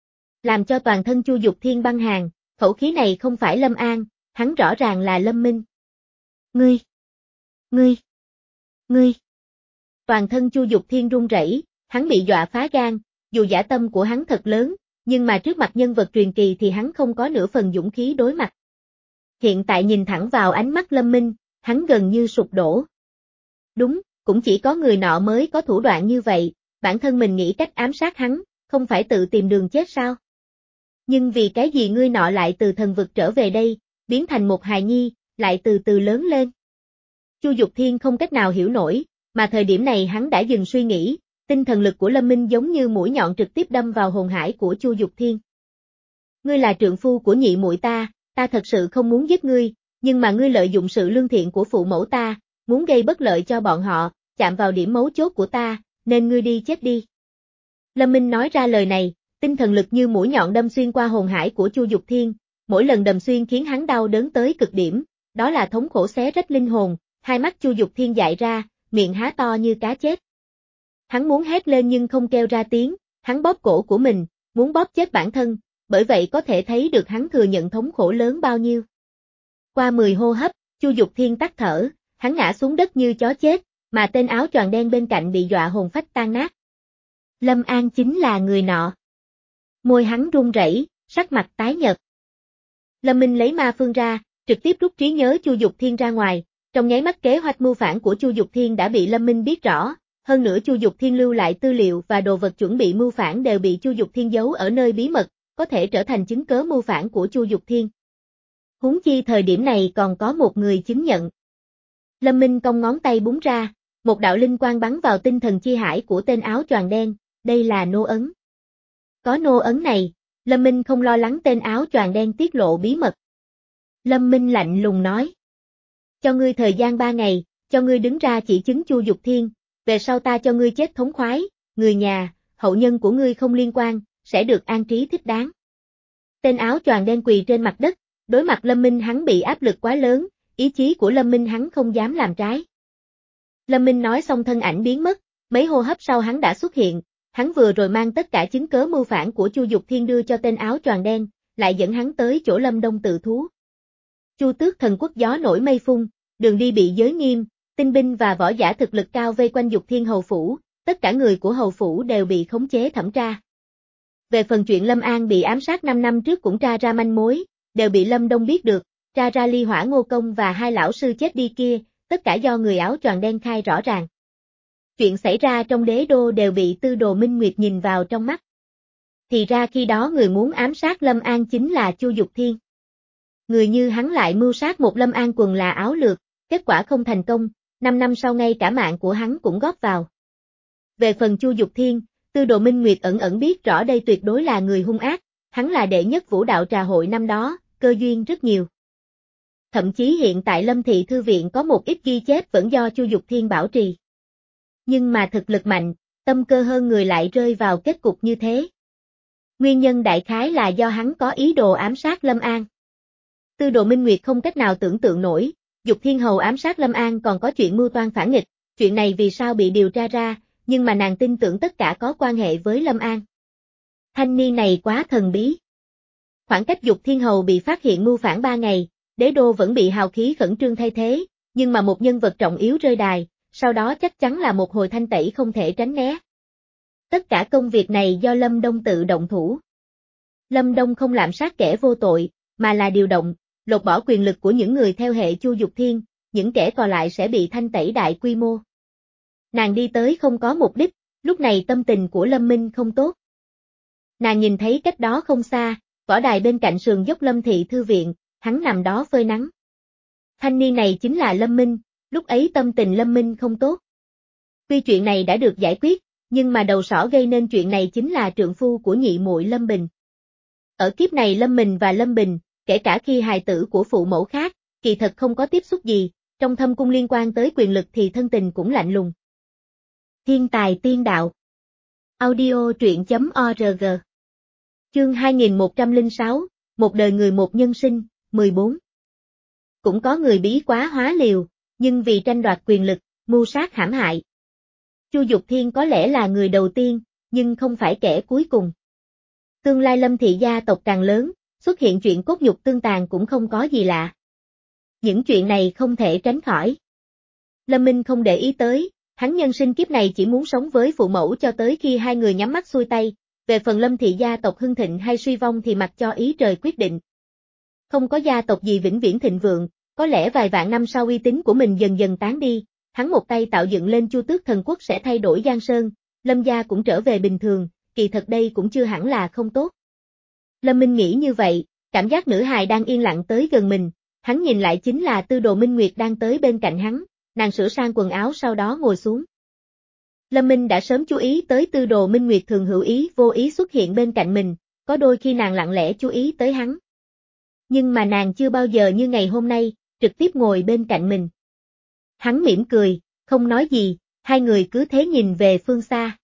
Làm cho toàn thân Chu Dục Thiên băng hàng, khẩu khí này không phải Lâm An, hắn rõ ràng là Lâm Minh. Ngươi! Ngươi! Ngươi! Toàn thân Chu Dục Thiên run rẩy, hắn bị dọa phá gan, dù dã tâm của hắn thật lớn, nhưng mà trước mặt nhân vật truyền kỳ thì hắn không có nửa phần dũng khí đối mặt. Hiện tại nhìn thẳng vào ánh mắt Lâm Minh, hắn gần như sụp đổ. Đúng, cũng chỉ có người nọ mới có thủ đoạn như vậy, bản thân mình nghĩ cách ám sát hắn, không phải tự tìm đường chết sao? Nhưng vì cái gì ngươi nọ lại từ thần vực trở về đây, biến thành một hài nhi, lại từ từ lớn lên? Chu Dục Thiên không cách nào hiểu nổi, mà thời điểm này hắn đã dừng suy nghĩ, tinh thần lực của Lâm Minh giống như mũi nhọn trực tiếp đâm vào hồn hải của Chu Dục Thiên. Ngươi là trượng phu của nhị muội ta, ta thật sự không muốn giết ngươi, nhưng mà ngươi lợi dụng sự lương thiện của phụ mẫu ta, muốn gây bất lợi cho bọn họ, chạm vào điểm mấu chốt của ta, nên ngươi đi chết đi. Lâm Minh nói ra lời này, tinh thần lực như mũi nhọn đâm xuyên qua hồn hải của Chu Dục Thiên, mỗi lần đâm xuyên khiến hắn đau đớn tới cực điểm, đó là thống khổ xé rách linh hồn, hai mắt Chu Dục Thiên dại ra, miệng há to như cá chết. Hắn muốn hét lên nhưng không kêu ra tiếng, hắn bóp cổ của mình, muốn bóp chết bản thân, bởi vậy có thể thấy được hắn thừa nhận thống khổ lớn bao nhiêu. Qua mười hô hấp, Chu Dục Thiên tắt thở, hắn ngã xuống đất như chó chết, mà tên áo choàng đen bên cạnh bị dọa hồn phách tan nát. Lâm An chính là người nọ. Môi hắn run rẩy, sắc mặt tái nhợt. Lâm Minh lấy ma phương ra, trực tiếp rút trí nhớ Chu Dục Thiên ra ngoài, trong nháy mắt kế hoạch mưu phản của Chu Dục Thiên đã bị Lâm Minh biết rõ, hơn nữa Chu Dục Thiên lưu lại tư liệu và đồ vật chuẩn bị mưu phản đều bị Chu Dục Thiên giấu ở nơi bí mật, có thể trở thành chứng cớ mưu phản của Chu Dục Thiên. Huống chi thời điểm này còn có một người chứng nhận. Lâm Minh cong ngón tay búng ra, một đạo linh quang bắn vào tinh thần chi hải của tên áo choàng đen, đây là nô ấn. Có nô ấn này, Lâm Minh không lo lắng tên áo choàng đen tiết lộ bí mật. Lâm Minh lạnh lùng nói. Cho ngươi thời gian ba ngày, cho ngươi đứng ra chỉ chứng Chu Dục Thiên, về sau ta cho ngươi chết thống khoái, người nhà, hậu nhân của ngươi không liên quan, sẽ được an trí thích đáng. Tên áo choàng đen quỳ trên mặt đất, đối mặt Lâm Minh hắn bị áp lực quá lớn, ý chí của Lâm Minh hắn không dám làm trái. Lâm Minh nói xong thân ảnh biến mất, mấy hô hấp sau hắn đã xuất hiện, hắn vừa rồi mang tất cả chứng cớ mưu phản của Chu Dục Thiên đưa cho tên áo choàng đen, lại dẫn hắn tới chỗ Lâm Đông tự thú. Chu Tước Thần Quốc gió nổi mây phun, đường đi bị giới nghiêm, tinh binh và võ giả thực lực cao vây quanh Dục Thiên hầu phủ, tất cả người của hầu phủ đều bị khống chế thẩm tra. Về phần chuyện Lâm An bị ám sát năm năm trước cũng tra ra manh mối, đều bị Lâm Đông biết được, tra ra Ly Hỏa Ngô Công và hai lão sư chết đi kia, tất cả do người áo choàng đen khai rõ ràng. Chuyện xảy ra trong đế đô đều bị Tư Đồ Minh Nguyệt nhìn vào trong mắt. Thì ra khi đó người muốn ám sát Lâm An chính là Chu Dục Thiên. Người như hắn lại mưu sát một Lâm An quần là áo lược, kết quả không thành công, năm năm sau ngay cả mạng của hắn cũng góp vào. Về phần Chu Dục Thiên, Tư Đồ Minh Nguyệt ẩn ẩn biết rõ đây tuyệt đối là người hung ác, hắn là đệ nhất vũ đạo trà hội năm đó, cơ duyên rất nhiều. Thậm chí hiện tại Lâm Thị Thư Viện có một ít ghi chép vẫn do Chu Dục Thiên bảo trì. Nhưng mà thực lực mạnh, tâm cơ hơn người lại rơi vào kết cục như thế. Nguyên nhân đại khái là do hắn có ý đồ ám sát Lâm An. Tư Đồ Minh Nguyệt không cách nào tưởng tượng nổi, Dục Thiên hầu ám sát Lâm An còn có chuyện mưu toan phản nghịch, chuyện này vì sao bị điều tra ra, nhưng mà nàng tin tưởng tất cả có quan hệ với Lâm An. Thanh niên này quá thần bí. Khoảng cách Dục Thiên hầu bị phát hiện mưu phản ba ngày, đế đô vẫn bị hào khí khẩn trương thay thế, nhưng mà một nhân vật trọng yếu rơi đài, sau đó chắc chắn là một hồi thanh tẩy không thể tránh né. Tất cả công việc này do Lâm Đông tự động thủ. Lâm Đông không lạm sát kẻ vô tội, mà là điều động, lột bỏ quyền lực của những người theo hệ Chu Dục Thiên, những kẻ còn lại sẽ bị thanh tẩy đại quy mô. Nàng đi tới không có mục đích, lúc này tâm tình của Lâm Minh không tốt. Nàng nhìn thấy cách đó không xa, võ đài bên cạnh sườn dốc Lâm Thị Thư Viện, hắn nằm đó phơi nắng. Thanh niên này chính là Lâm Minh, lúc ấy tâm tình Lâm Minh không tốt. Tuy chuyện này đã được giải quyết, nhưng mà đầu sỏ gây nên chuyện này chính là trượng phu của nhị muội Lâm Bình. Ở kiếp này Lâm Minh và Lâm Bình, kể cả khi hài tử của phụ mẫu khác, kỳ thật không có tiếp xúc gì, trong thâm cung liên quan tới quyền lực thì thân tình cũng lạnh lùng. Thiên tài tiên đạo. Audio truyện chấm org. Chương hai nghìn một trăm lẻ sáu, một đời người một nhân sinh, mười bốn. Cũng có người bí quá hóa liều, nhưng vì tranh đoạt quyền lực, mưu sát hãm hại. Chu Dục Thiên có lẽ là người đầu tiên, nhưng không phải kẻ cuối cùng. Tương lai Lâm thị gia tộc càng lớn, xuất hiện chuyện cốt nhục tương tàn cũng không có gì lạ. Những chuyện này không thể tránh khỏi. Lâm Minh không để ý tới, hắn nhân sinh kiếp này chỉ muốn sống với phụ mẫu cho tới khi hai người nhắm mắt xuôi tay, về phần Lâm thị gia tộc hưng thịnh hay suy vong thì mặc cho ý trời quyết định. Không có gia tộc gì vĩnh viễn thịnh vượng, có lẽ vài vạn năm sau uy tín của mình dần dần tán đi, hắn một tay tạo dựng lên Chu Tước Thần Quốc sẽ thay đổi Giang Sơn, Lâm gia cũng trở về bình thường, kỳ thật đây cũng chưa hẳn là không tốt. Lâm Minh nghĩ như vậy, cảm giác nữ hài đang yên lặng tới gần mình, hắn nhìn lại chính là Tư Đồ Minh Nguyệt đang tới bên cạnh hắn, nàng sửa sang quần áo sau đó ngồi xuống. Lâm Minh đã sớm chú ý tới Tư Đồ Minh Nguyệt thường hữu ý vô ý xuất hiện bên cạnh mình, có đôi khi nàng lặng lẽ chú ý tới hắn. Nhưng mà nàng chưa bao giờ như ngày hôm nay, trực tiếp ngồi bên cạnh mình. Hắn mỉm cười, không nói gì, hai người cứ thế nhìn về phương xa.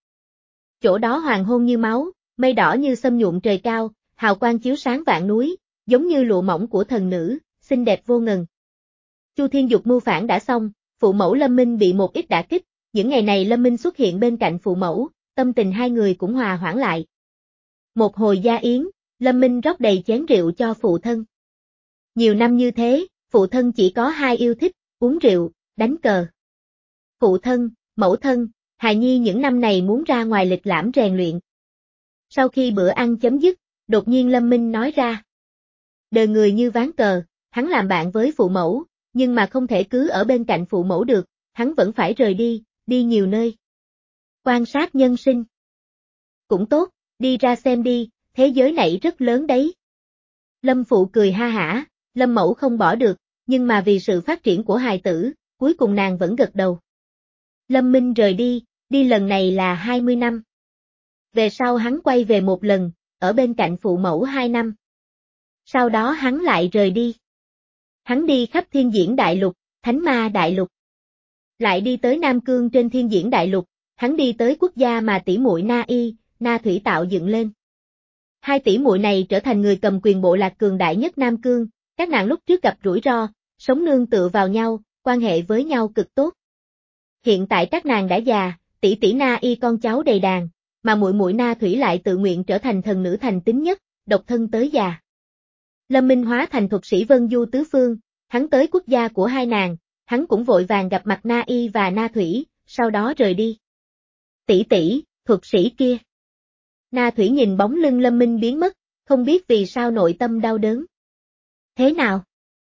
Chỗ đó hoàng hôn như máu, mây đỏ như xâm nhuộm trời cao, hào quang chiếu sáng vạn núi, giống như lụa mỏng của thần nữ, xinh đẹp vô ngần. Chu Thiên Dục mưu phản đã xong, phụ mẫu Lâm Minh bị một ít đả kích, những ngày này Lâm Minh xuất hiện bên cạnh phụ mẫu, tâm tình hai người cũng hòa hoãn lại. Một hồi gia yến, Lâm Minh rót đầy chén rượu cho phụ thân. Nhiều năm như thế, phụ thân chỉ có hai yêu thích, uống rượu, đánh cờ. Phụ thân, mẫu thân, hài nhi những năm này muốn ra ngoài lịch lãm rèn luyện. Sau khi bữa ăn chấm dứt, đột nhiên Lâm Minh nói ra. Đời người như ván cờ, hắn làm bạn với phụ mẫu, nhưng mà không thể cứ ở bên cạnh phụ mẫu được, hắn vẫn phải rời đi, đi nhiều nơi. Quan sát nhân sinh. Cũng tốt, đi ra xem đi, thế giới này rất lớn đấy. Lâm phụ cười ha hả, Lâm mẫu không bỏ được, nhưng mà vì sự phát triển của hài tử, cuối cùng nàng vẫn gật đầu. Lâm Minh rời đi, đi lần này là hai mươi năm. Về sau hắn quay về một lần, ở bên cạnh phụ mẫu hai năm. Sau đó hắn lại rời đi. Hắn đi khắp thiên diễn đại lục, thánh ma đại lục. Lại đi tới Nam Cương trên thiên diễn đại lục, hắn đi tới quốc gia mà tỷ muội Na Y, Na Thủy tạo dựng lên. Hai tỷ muội này trở thành người cầm quyền bộ lạc cường đại nhất Nam Cương, các nàng lúc trước gặp rủi ro, sống nương tựa vào nhau, quan hệ với nhau cực tốt. Hiện tại các nàng đã già, tỷ tỷ Na Y con cháu đầy đàn, mà muội muội Na Thủy lại tự nguyện trở thành thần nữ thành tín nhất, độc thân tới già. Lâm Minh hóa thành thuật sĩ Vân Du tứ phương, hắn tới quốc gia của hai nàng, hắn cũng vội vàng gặp mặt Na Y và Na Thủy, sau đó rời đi. Tỷ tỷ, thuật sĩ kia. Na Thủy nhìn bóng lưng Lâm Minh biến mất, không biết vì sao nội tâm đau đớn. Thế nào?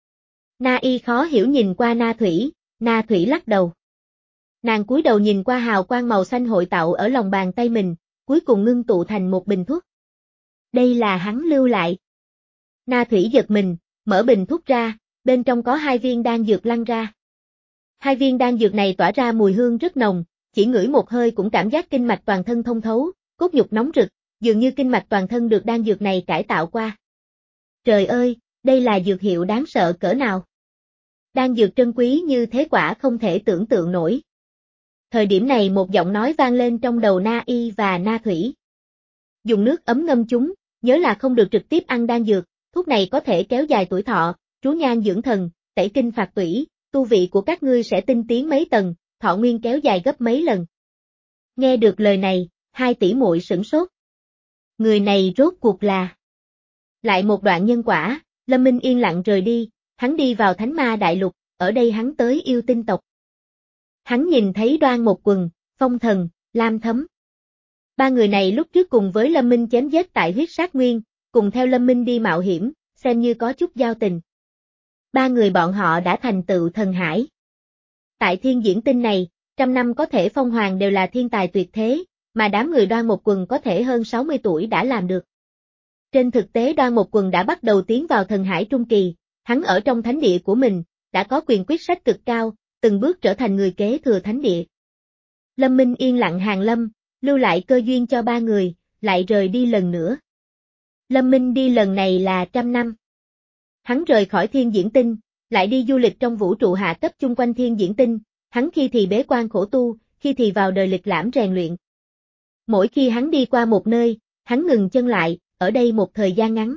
Na Y khó hiểu nhìn qua Na Thủy, Na Thủy lắc đầu. Nàng cúi đầu nhìn qua hào quang màu xanh hội tạo ở lòng bàn tay mình, cuối cùng ngưng tụ thành một bình thuốc. Đây là hắn lưu lại. Na Thủy giật mình, mở bình thuốc ra, bên trong có hai viên đan dược lăn ra. Hai viên đan dược này tỏa ra mùi hương rất nồng, chỉ ngửi một hơi cũng cảm giác kinh mạch toàn thân thông thấu, cốt nhục nóng rực, dường như kinh mạch toàn thân được đan dược này cải tạo qua. Trời ơi, đây là dược hiệu đáng sợ cỡ nào? Đan dược trân quý như thế quả không thể tưởng tượng nổi. Thời điểm này một giọng nói vang lên trong đầu Na Y và Na Thủy. Dùng nước ấm ngâm chúng, nhớ là không được trực tiếp ăn đan dược, thuốc này có thể kéo dài tuổi thọ, trú nhan dưỡng thần, tẩy kinh phạt tủy, tu vị của các ngươi sẽ tinh tiến mấy tầng, thọ nguyên kéo dài gấp mấy lần. Nghe được lời này, hai tỷ muội sửng sốt. Người này rốt cuộc là... Lại một đoạn nhân quả, Lâm Minh yên lặng rời đi, hắn đi vào Thánh Ma Đại Lục, ở đây hắn tới yêu tinh tộc. Hắn nhìn thấy Đoan Một Quần, Phong Thần, Lam Thấm. Ba người này lúc trước cùng với Lâm Minh chém giết tại huyết sát nguyên, cùng theo Lâm Minh đi mạo hiểm, xem như có chút giao tình. Ba người bọn họ đã thành tựu thần hải. Tại thiên diễn tinh này, trăm năm có thể phong hoàng đều là thiên tài tuyệt thế, mà đám người Đoan Một Quần có thể hơn sáu mươi tuổi đã làm được. Trên thực tế Đoan Một Quần đã bắt đầu tiến vào thần hải trung kỳ, hắn ở trong thánh địa của mình, đã có quyền quyết sách cực cao, từng bước trở thành người kế thừa thánh địa. Lâm Minh yên lặng hàng lâm, lưu lại cơ duyên cho ba người, lại rời đi lần nữa. Lâm Minh đi lần này là trăm năm. Hắn rời khỏi thiên diễn tinh, lại đi du lịch trong vũ trụ hạ cấp chung quanh thiên diễn tinh, hắn khi thì bế quan khổ tu, khi thì vào đời lịch lãm rèn luyện. Mỗi khi hắn đi qua một nơi, hắn ngừng chân lại, ở đây một thời gian ngắn.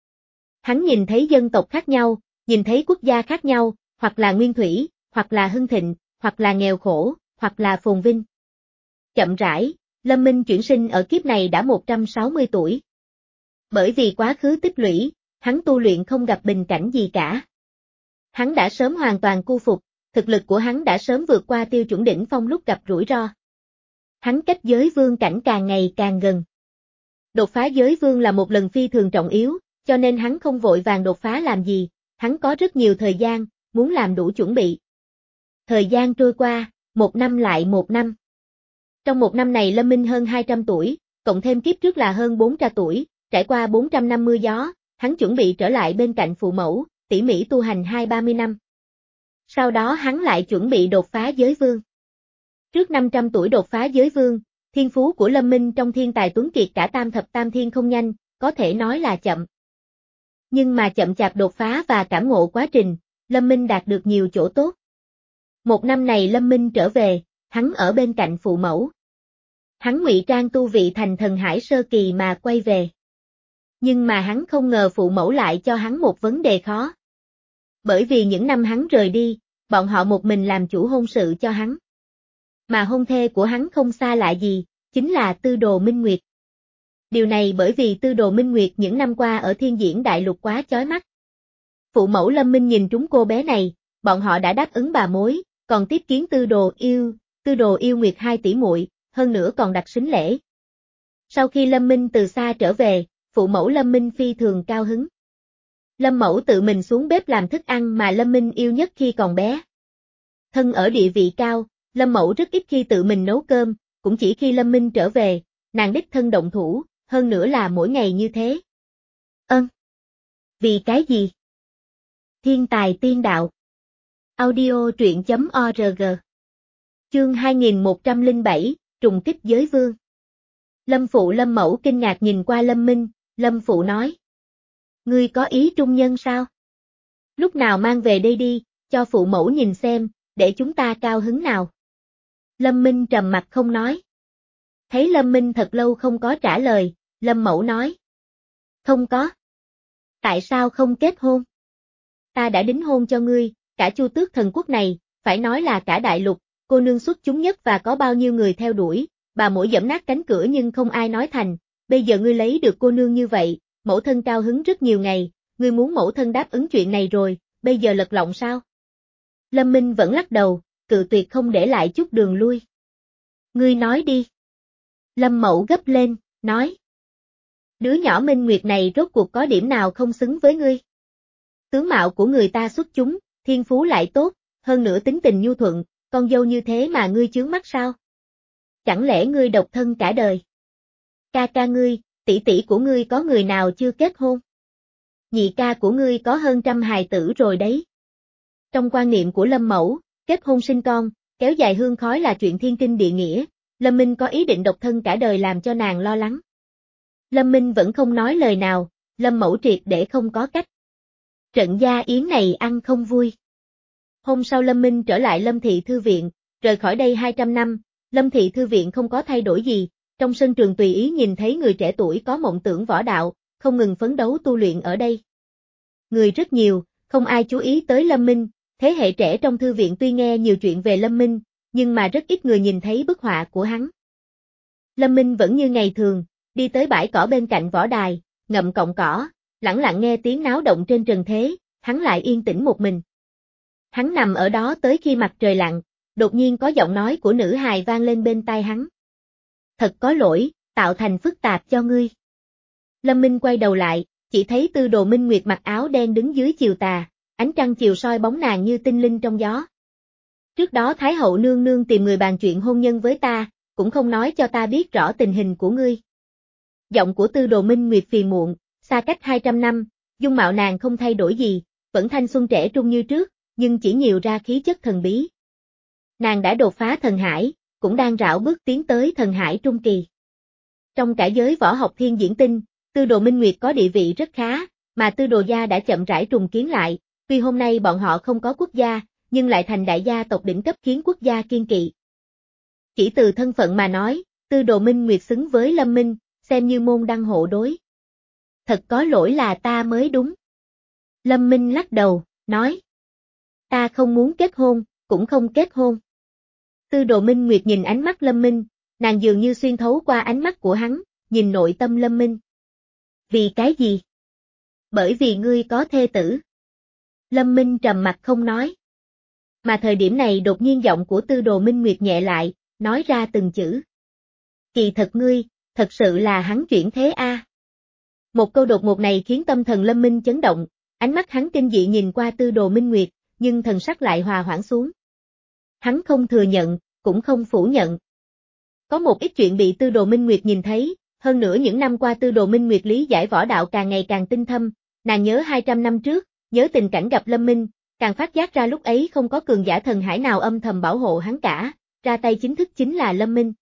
Hắn nhìn thấy dân tộc khác nhau, nhìn thấy quốc gia khác nhau, hoặc là nguyên thủy, hoặc là hưng thịnh, hoặc là nghèo khổ, hoặc là phồn vinh. Chậm rãi, Lâm Minh chuyển sinh ở kiếp này đã một trăm sáu mươi tuổi. Bởi vì quá khứ tích lũy, hắn tu luyện không gặp bình cảnh gì cả. Hắn đã sớm hoàn toàn cu phục, thực lực của hắn đã sớm vượt qua tiêu chuẩn đỉnh phong lúc gặp rủi ro. Hắn cách giới vương cảnh càng ngày càng gần. Đột phá giới vương là một lần phi thường trọng yếu, cho nên hắn không vội vàng đột phá làm gì, hắn có rất nhiều thời gian, muốn làm đủ chuẩn bị. Thời gian trôi qua, một năm lại một năm. Trong một năm này Lâm Minh hơn hai trăm tuổi, cộng thêm kiếp trước là hơn bốn trăm tuổi, trải qua bốn trăm năm mươi gió, hắn chuẩn bị trở lại bên cạnh phụ mẫu, tỉ mỉ tu hành hai ba mươi năm. Sau đó hắn lại chuẩn bị đột phá giới vương. Trước năm trăm tuổi đột phá giới vương, thiên phú của Lâm Minh trong thiên tài tuấn kiệt cả tam thập tam thiên không nhanh, có thể nói là chậm. Nhưng mà chậm chạp đột phá và cảm ngộ quá trình, Lâm Minh đạt được nhiều chỗ tốt. Một năm này Lâm Minh trở về, hắn ở bên cạnh phụ mẫu. Hắn ngụy trang tu vị thành thần hải sơ kỳ mà quay về. Nhưng mà hắn không ngờ phụ mẫu lại cho hắn một vấn đề khó. Bởi vì những năm hắn rời đi, bọn họ một mình làm chủ hôn sự cho hắn. Mà hôn thê của hắn không xa lạ gì, chính là Tư Đồ Minh Nguyệt. Điều này bởi vì Tư Đồ Minh Nguyệt những năm qua ở Thiên Diễn Đại Lục quá chói mắt. Phụ mẫu Lâm Minh nhìn trúng cô bé này, bọn họ đã đáp ứng bà mối, còn tiếp kiến Tư Đồ Yêu, Tư Đồ Yêu Nguyệt hai tỷ muội, hơn nữa còn đặt sính lễ. Sau khi Lâm Minh từ xa trở về, phụ mẫu Lâm Minh phi thường cao hứng. Lâm Mẫu tự mình xuống bếp làm thức ăn mà Lâm Minh yêu nhất khi còn bé. Thân ở địa vị cao, Lâm Mẫu rất ít khi tự mình nấu cơm, cũng chỉ khi Lâm Minh trở về, nàng đích thân động thủ, hơn nữa là mỗi ngày như thế. Ơn. Vì cái gì? Thiên tài tiên đạo. Audio truyện chấm org. Chương hai nghìn một trăm lẻ bảy, trùng kích giới vương. Lâm Phụ Lâm Mẫu kinh ngạc nhìn qua Lâm Minh, Lâm Phụ nói. Ngươi có ý trung nhân sao? Lúc nào mang về đây đi, cho phụ mẫu nhìn xem, để chúng ta cao hứng nào. Lâm Minh trầm mặt không nói. Thấy Lâm Minh thật lâu không có trả lời, Lâm Mẫu nói. Không có. Tại sao không kết hôn? Ta đã đính hôn cho ngươi, cả Chu Tước Thần Quốc này, phải nói là cả đại lục, cô nương xuất chúng nhất và có bao nhiêu người theo đuổi, bà mỗi giẫm nát cánh cửa nhưng không ai nói thành, bây giờ ngươi lấy được cô nương như vậy, mẫu thân cao hứng rất nhiều ngày, ngươi muốn mẫu thân đáp ứng chuyện này rồi, bây giờ lật lọng sao? Lâm Minh vẫn lắc đầu, cự tuyệt không để lại chút đường lui. Ngươi nói đi. Lâm Mẫu gấp lên, nói. Đứa nhỏ Minh Nguyệt này rốt cuộc có điểm nào không xứng với ngươi? Tướng mạo của người ta xuất chúng, thiên phú lại tốt, hơn nữa tính tình nhu thuận, con dâu như thế mà ngươi chướng mắt sao? Chẳng lẽ ngươi độc thân cả đời? Ca ca ngươi, tỷ tỷ của ngươi có người nào chưa kết hôn? Nhị ca của ngươi có hơn trăm hài tử rồi đấy. Trong quan niệm của Lâm Mẫu, kết hôn sinh con, kéo dài hương khói là chuyện thiên kinh địa nghĩa, Lâm Minh có ý định độc thân cả đời làm cho nàng lo lắng. Lâm Minh vẫn không nói lời nào, Lâm Mẫu triệt để không có cách. Trận gia yến này ăn không vui. Hôm sau Lâm Minh trở lại Lâm Thị Thư Viện, rời khỏi đây hai trăm năm, Lâm Thị Thư Viện không có thay đổi gì, trong sân trường tùy ý nhìn thấy người trẻ tuổi có mộng tưởng võ đạo, không ngừng phấn đấu tu luyện ở đây. Người rất nhiều, không ai chú ý tới Lâm Minh, thế hệ trẻ trong thư viện tuy nghe nhiều chuyện về Lâm Minh, nhưng mà rất ít người nhìn thấy bức họa của hắn. Lâm Minh vẫn như ngày thường, đi tới bãi cỏ bên cạnh võ đài, ngậm cọng cỏ, lẳng lặng nghe tiếng náo động trên trần thế, hắn lại yên tĩnh một mình. Hắn nằm ở đó tới khi mặt trời lặn, đột nhiên có giọng nói của nữ hài vang lên bên tai hắn. Thật có lỗi, tạo thành phức tạp cho ngươi. Lâm Minh quay đầu lại, chỉ thấy Tư Đồ Minh Nguyệt mặc áo đen đứng dưới chiều tà, ánh trăng chiều soi bóng nàng như tinh linh trong gió. Trước đó Thái hậu nương nương tìm người bàn chuyện hôn nhân với ta, cũng không nói cho ta biết rõ tình hình của ngươi. Giọng của Tư Đồ Minh Nguyệt phiền muộn, xa cách hai trăm năm, dung mạo nàng không thay đổi gì, vẫn thanh xuân trẻ trung như trước, nhưng chỉ nhiều ra khí chất thần bí. Nàng đã đột phá thần hải, cũng đang rảo bước tiến tới thần hải trung kỳ. Trong cả giới võ học thiên diễn tinh, Tư Đồ Minh Nguyệt có địa vị rất khá, mà Tư Đồ gia đã chậm rãi trùng kiến lại, tuy hôm nay bọn họ không có quốc gia, nhưng lại thành đại gia tộc đỉnh cấp khiến quốc gia kiên kỵ. Chỉ từ thân phận mà nói, Tư Đồ Minh Nguyệt xứng với Lâm Minh, xem như môn đăng hộ đối. Thật có lỗi là ta mới đúng. Lâm Minh lắc đầu, nói. Ta không muốn kết hôn, cũng không kết hôn. Tư Đồ Minh Nguyệt nhìn ánh mắt Lâm Minh, nàng dường như xuyên thấu qua ánh mắt của hắn, nhìn nội tâm Lâm Minh. Vì cái gì? Bởi vì ngươi có thê tử. Lâm Minh trầm mặt không nói. Mà thời điểm này đột nhiên giọng của Tư Đồ Minh Nguyệt nhẹ lại, nói ra từng chữ. Kỳ thật ngươi, thật sự là hắn chuyển thế a. À. Một câu đột ngột này khiến tâm thần Lâm Minh chấn động, ánh mắt hắn kinh dị nhìn qua Tư Đồ Minh Nguyệt, nhưng thần sắc lại hòa hoãn xuống. Hắn không thừa nhận, cũng không phủ nhận. Có một ít chuyện bị Tư Đồ Minh Nguyệt nhìn thấy, hơn nữa những năm qua Tư Đồ Minh Nguyệt lý giải võ đạo càng ngày càng tinh thâm, nàng nhớ hai trăm năm trước, nhớ tình cảnh gặp Lâm Minh, càng phát giác ra lúc ấy không có cường giả thần hải nào âm thầm bảo hộ hắn cả, ra tay chính thức chính là Lâm Minh.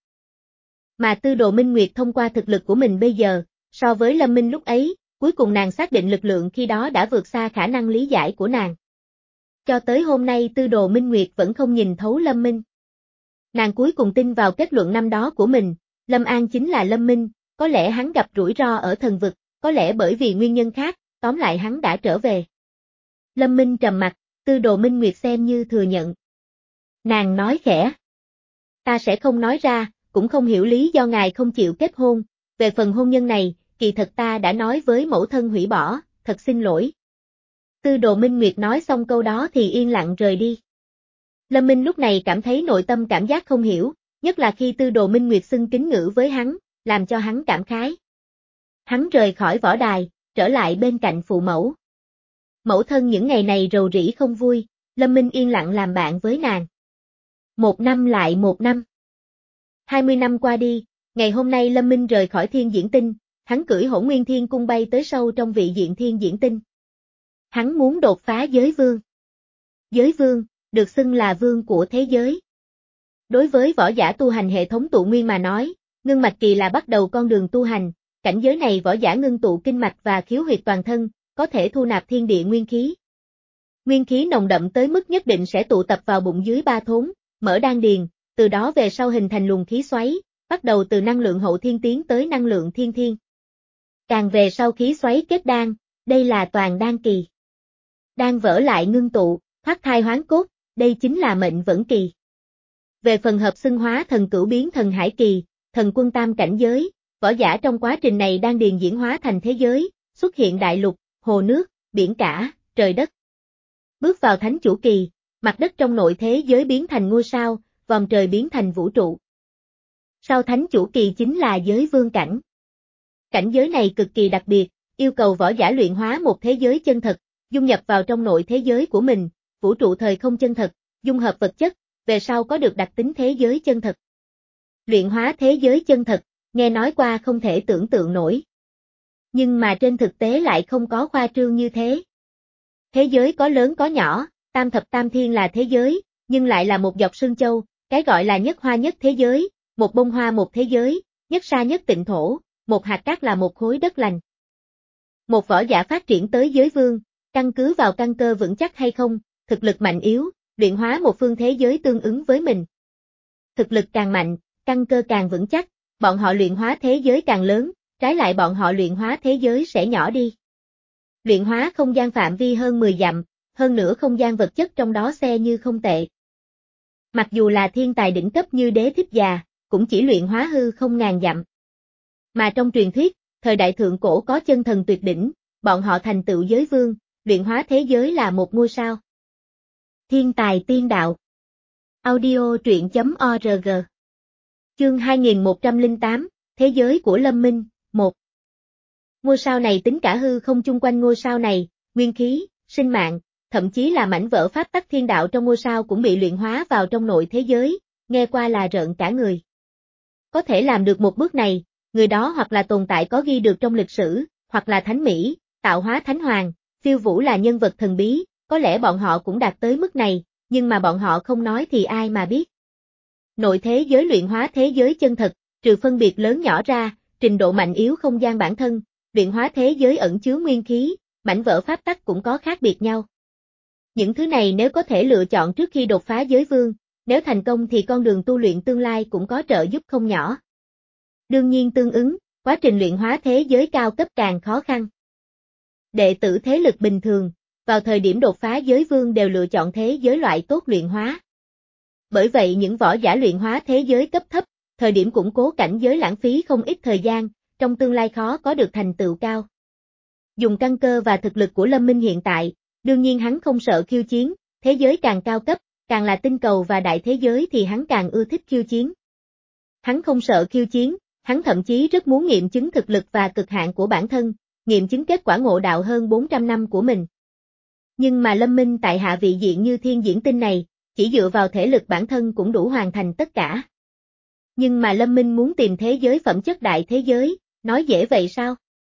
Mà Tư Đồ Minh Nguyệt thông qua thực lực của mình bây giờ, so với Lâm Minh lúc ấy, cuối cùng nàng xác định lực lượng khi đó đã vượt xa khả năng lý giải của nàng. Cho tới hôm nay Tư Đồ Minh Nguyệt vẫn không nhìn thấu Lâm Minh. Nàng cuối cùng tin vào kết luận năm đó của mình, Lâm An chính là Lâm Minh, có lẽ hắn gặp rủi ro ở thần vực, có lẽ bởi vì nguyên nhân khác, tóm lại hắn đã trở về. Lâm Minh trầm mặt, Tư Đồ Minh Nguyệt xem như thừa nhận. Nàng nói khẽ. Ta sẽ không nói ra, cũng không hiểu lý do ngài không chịu kết hôn, về phần hôn nhân này, kỳ thật ta đã nói với mẫu thân hủy bỏ, thật xin lỗi. Tư Đồ Minh Nguyệt nói xong câu đó thì yên lặng rời đi. Lâm Minh lúc này cảm thấy nội tâm cảm giác không hiểu, nhất là khi Tư Đồ Minh Nguyệt xưng kính ngữ với hắn, làm cho hắn cảm khái. Hắn rời khỏi võ đài, trở lại bên cạnh phụ mẫu. Mẫu thân những ngày này rầu rĩ không vui, Lâm Minh yên lặng làm bạn với nàng. Một năm lại một năm. Hai mươi năm qua đi, ngày hôm nay Lâm Minh rời khỏi Thiên Diễn Tinh, hắn cưỡi Hỗn Nguyên Thiên Cung bay tới sâu trong vị diện Thiên Diễn Tinh. Hắn muốn đột phá giới vương. Giới vương, được xưng là vương của thế giới. Đối với võ giả tu hành hệ thống tụ nguyên mà nói, ngưng mạch kỳ là bắt đầu con đường tu hành, cảnh giới này võ giả ngưng tụ kinh mạch và khiếu huyệt toàn thân, có thể thu nạp thiên địa nguyên khí. Nguyên khí nồng đậm tới mức nhất định sẽ tụ tập vào bụng dưới ba thốn, mở đan điền, từ đó về sau hình thành luồng khí xoáy, bắt đầu từ năng lượng hậu thiên tiến tới năng lượng thiên thiên. Càng về sau khí xoáy kết đan, đây là toàn đan kỳ. Đan vỡ lại ngưng tụ, thoát thai hoán cốt, đây chính là mệnh vẫn kỳ. Về phần hợp xưng hóa thần cửu biến thần hải kỳ, thần quân tam cảnh giới, võ giả trong quá trình này đan điền diễn hóa thành thế giới, xuất hiện đại lục, hồ nước, biển cả, trời đất. Bước vào thánh chủ kỳ, mặt đất trong nội thế giới biến thành ngôi sao, vòm trời biến thành vũ trụ. Sau thánh chủ kỳ chính là giới vương cảnh. Cảnh giới này cực kỳ đặc biệt, yêu cầu võ giả luyện hóa một thế giới chân thật, dung nhập vào trong nội thế giới của mình, vũ trụ thời không chân thật, dung hợp vật chất, về sau có được đặc tính thế giới chân thật. Luyện hóa thế giới chân thật, nghe nói qua không thể tưởng tượng nổi. Nhưng mà trên thực tế lại không có khoa trương như thế. Thế giới có lớn có nhỏ, tam thập tam thiên là thế giới, nhưng lại là một dọc sương châu, cái gọi là nhất hoa nhất thế giới, một bông hoa một thế giới, nhất sa nhất tịnh thổ, một hạt cát là một khối đất lành. Một võ giả phát triển tới giới vương, căn cứ vào căn cơ vững chắc hay không, thực lực mạnh yếu, luyện hóa một phương thế giới tương ứng với mình. Thực lực càng mạnh, căn cơ càng vững chắc, bọn họ luyện hóa thế giới càng lớn, trái lại bọn họ luyện hóa thế giới sẽ nhỏ đi. Luyện hóa không gian phạm vi hơn mười dặm, hơn nữa không gian vật chất trong đó xe như không tệ. Mặc dù là thiên tài đỉnh cấp như Đế Thích Già, cũng chỉ luyện hóa hư không ngàn dặm. Mà trong truyền thuyết, thời đại thượng cổ có chân thần tuyệt đỉnh, bọn họ thành tựu giới vương, luyện hóa thế giới là một ngôi sao. Thiên tài tiên đạo. Audio truyện chấm org. Chương hai nghìn một trăm lẻ tám, Thế giới của Lâm Minh, một. Ngôi sao này tính cả hư không chung quanh ngôi sao này, nguyên khí, sinh mạng, thậm chí là mảnh vỡ pháp tắc thiên đạo trong ngôi sao cũng bị luyện hóa vào trong nội thế giới, nghe qua là rợn cả người. Có thể làm được một bước này, người đó hoặc là tồn tại có ghi được trong lịch sử, hoặc là thánh mỹ, tạo hóa thánh hoàng, phiêu vũ là nhân vật thần bí, có lẽ bọn họ cũng đạt tới mức này, nhưng mà bọn họ không nói thì ai mà biết. Nội thế giới luyện hóa thế giới chân thật, trừ phân biệt lớn nhỏ ra, trình độ mạnh yếu không gian bản thân, luyện hóa thế giới ẩn chứa nguyên khí, mảnh vỡ pháp tắc cũng có khác biệt nhau. Những thứ này nếu có thể lựa chọn trước khi đột phá giới vương, nếu thành công thì con đường tu luyện tương lai cũng có trợ giúp không nhỏ. Đương nhiên tương ứng, quá trình luyện hóa thế giới cao cấp càng khó khăn. Đệ tử thế lực bình thường, vào thời điểm đột phá giới vương đều lựa chọn thế giới loại tốt luyện hóa. Bởi vậy những võ giả luyện hóa thế giới cấp thấp, thời điểm củng cố cảnh giới lãng phí không ít thời gian, trong tương lai khó có được thành tựu cao. Dùng căn cơ và thực lực của Lâm Minh hiện tại, đương nhiên hắn không sợ khiêu chiến, thế giới càng cao cấp, càng là tinh cầu và đại thế giới thì hắn càng ưa thích khiêu chiến. Hắn không sợ khiêu chiến, hắn thậm chí rất muốn nghiệm chứng thực lực và cực hạn của bản thân, nghiệm chứng kết quả ngộ đạo hơn bốn trăm năm của mình. Nhưng mà Lâm Minh tại hạ vị diện như Thiên Diễn Tinh này, chỉ dựa vào thể lực bản thân cũng đủ hoàn thành tất cả. Nhưng mà Lâm Minh muốn tìm thế giới phẩm chất đại thế giới, nói dễ vậy sao?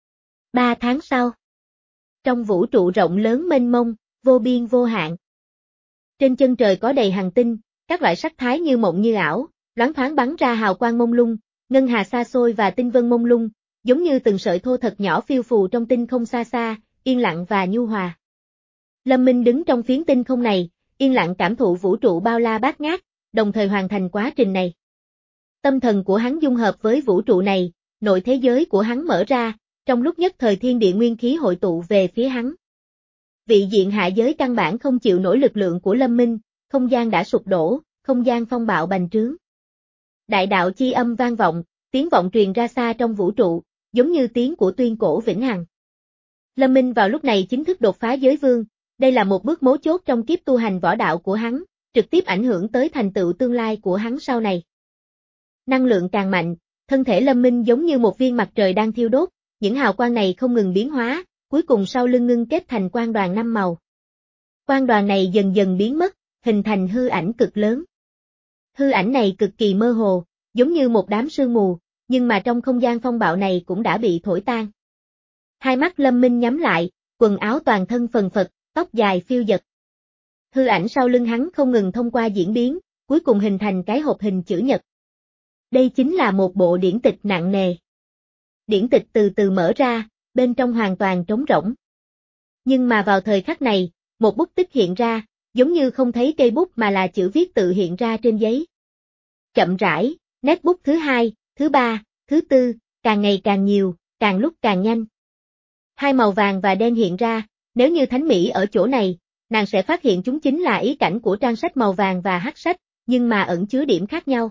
Ba tháng sau. Trong vũ trụ rộng lớn mênh mông, vô biên vô hạn. Trên chân trời có đầy hành tinh, các loại sắc thái như mộng như ảo, loáng thoáng bắn ra hào quang mông lung, ngân hà xa xôi và tinh vân mông lung, giống như từng sợi thô thật nhỏ phiêu phù trong tinh không xa xa, yên lặng và nhu hòa. Lâm Minh đứng trong phiến tinh không này, yên lặng cảm thụ vũ trụ bao la bát ngát, đồng thời hoàn thành quá trình này. Tâm thần của hắn dung hợp với vũ trụ này, nội thế giới của hắn mở ra, trong lúc nhất thời thiên địa nguyên khí hội tụ về phía hắn. Vị diện hạ giới căn bản không chịu nổi lực lượng của Lâm Minh, không gian đã sụp đổ, không gian phong bạo bành trướng. Đại đạo chi âm vang vọng, tiếng vọng truyền ra xa trong vũ trụ, giống như tiếng của tuyên cổ vĩnh hằng. Lâm Minh vào lúc này chính thức đột phá giới vương, đây là một bước mấu chốt trong kiếp tu hành võ đạo của hắn, trực tiếp ảnh hưởng tới thành tựu tương lai của hắn sau này. Năng lượng càng mạnh, thân thể Lâm Minh giống như một viên mặt trời đang thiêu đốt, những hào quang này không ngừng biến hóa, cuối cùng sau lưng ngưng kết thành quang đoàn năm màu. Quang đoàn này dần dần biến mất, hình thành hư ảnh cực lớn. Hư ảnh này cực kỳ mơ hồ, giống như một đám sương mù, nhưng mà trong không gian phong bạo này cũng đã bị thổi tan. Hai mắt Lâm Minh nhắm lại, quần áo toàn thân phần phật, tóc dài phiêu dật. Hư ảnh sau lưng hắn không ngừng thông qua diễn biến, cuối cùng hình thành cái hộp hình chữ nhật. Đây chính là một bộ điển tịch nặng nề. Điển tịch từ từ mở ra, bên trong hoàn toàn trống rỗng. Nhưng mà vào thời khắc này, một bút tích hiện ra, giống như không thấy cây bút mà là chữ viết tự hiện ra trên giấy. Chậm rãi, nét bút thứ hai, thứ ba, thứ tư, càng ngày càng nhiều, càng lúc càng nhanh. Hai màu vàng và đen hiện ra, nếu như Thánh Mỹ ở chỗ này, nàng sẽ phát hiện chúng chính là ý cảnh của trang sách màu vàng và hắc sách, nhưng mà ẩn chứa điểm khác nhau.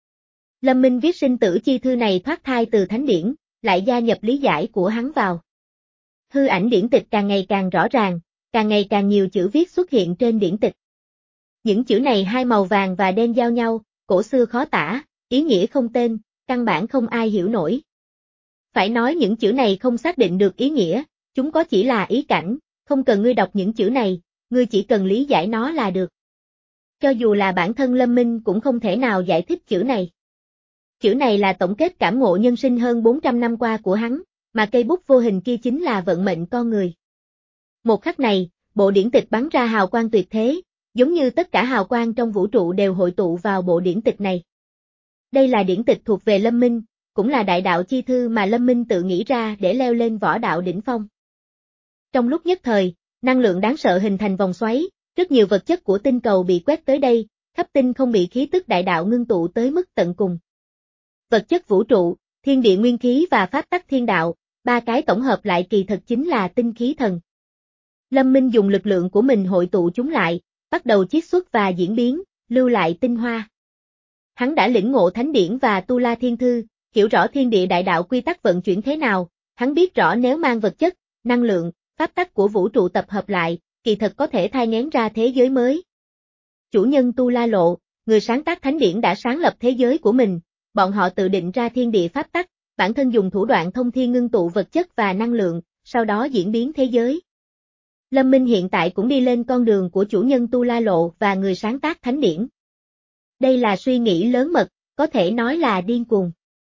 Lâm Minh viết sinh tử chi thư này thoát thai từ thánh điển, lại gia nhập lý giải của hắn vào. Hư ảnh điển tịch càng ngày càng rõ ràng, càng ngày càng nhiều chữ viết xuất hiện trên điển tịch. Những chữ này hai màu vàng và đen giao nhau, cổ xưa khó tả, ý nghĩa không tên, căn bản không ai hiểu nổi. Phải nói những chữ này không xác định được ý nghĩa, chúng có chỉ là ý cảnh, không cần ngươi đọc những chữ này, ngươi chỉ cần lý giải nó là được. Cho dù là bản thân Lâm Minh cũng không thể nào giải thích chữ này. Chữ này là tổng kết cảm ngộ nhân sinh hơn bốn trăm năm qua của hắn, mà cây bút vô hình kia chính là vận mệnh con người. Một khắc này, bộ điển tịch bắn ra hào quang tuyệt thế, giống như tất cả hào quang trong vũ trụ đều hội tụ vào bộ điển tịch này. Đây là điển tịch thuộc về Lâm Minh, cũng là đại đạo chi thư mà Lâm Minh tự nghĩ ra để leo lên võ đạo đỉnh phong. Trong lúc nhất thời, năng lượng đáng sợ hình thành vòng xoáy, rất nhiều vật chất của tinh cầu bị quét tới đây, khắp tinh không bị khí tức đại đạo ngưng tụ tới mức tận cùng. Vật chất vũ trụ, thiên địa nguyên khí và pháp tắc thiên đạo, ba cái tổng hợp lại kỳ thực chính là tinh khí thần. Lâm Minh dùng lực lượng của mình hội tụ chúng lại, bắt đầu chiết xuất và diễn biến, lưu lại tinh hoa. Hắn đã lĩnh ngộ thánh điển và tu la thiên thư, hiểu rõ thiên địa đại đạo quy tắc vận chuyển thế nào, hắn biết rõ nếu mang vật chất, năng lượng, pháp tắc của vũ trụ tập hợp lại, kỳ thực có thể thai nghén ra thế giới mới. Chủ nhân Tu La Lộ, người sáng tác thánh điển đã sáng lập thế giới của mình, bọn họ tự định ra thiên địa pháp tắc, bản thân dùng thủ đoạn thông thiên ngưng tụ vật chất và năng lượng, sau đó diễn biến thế giới. Lâm Minh hiện tại cũng đi lên con đường của chủ nhân Tu La Lộ và người sáng tác thánh điển. Đây là suy nghĩ lớn mật, có thể nói là điên cuồng.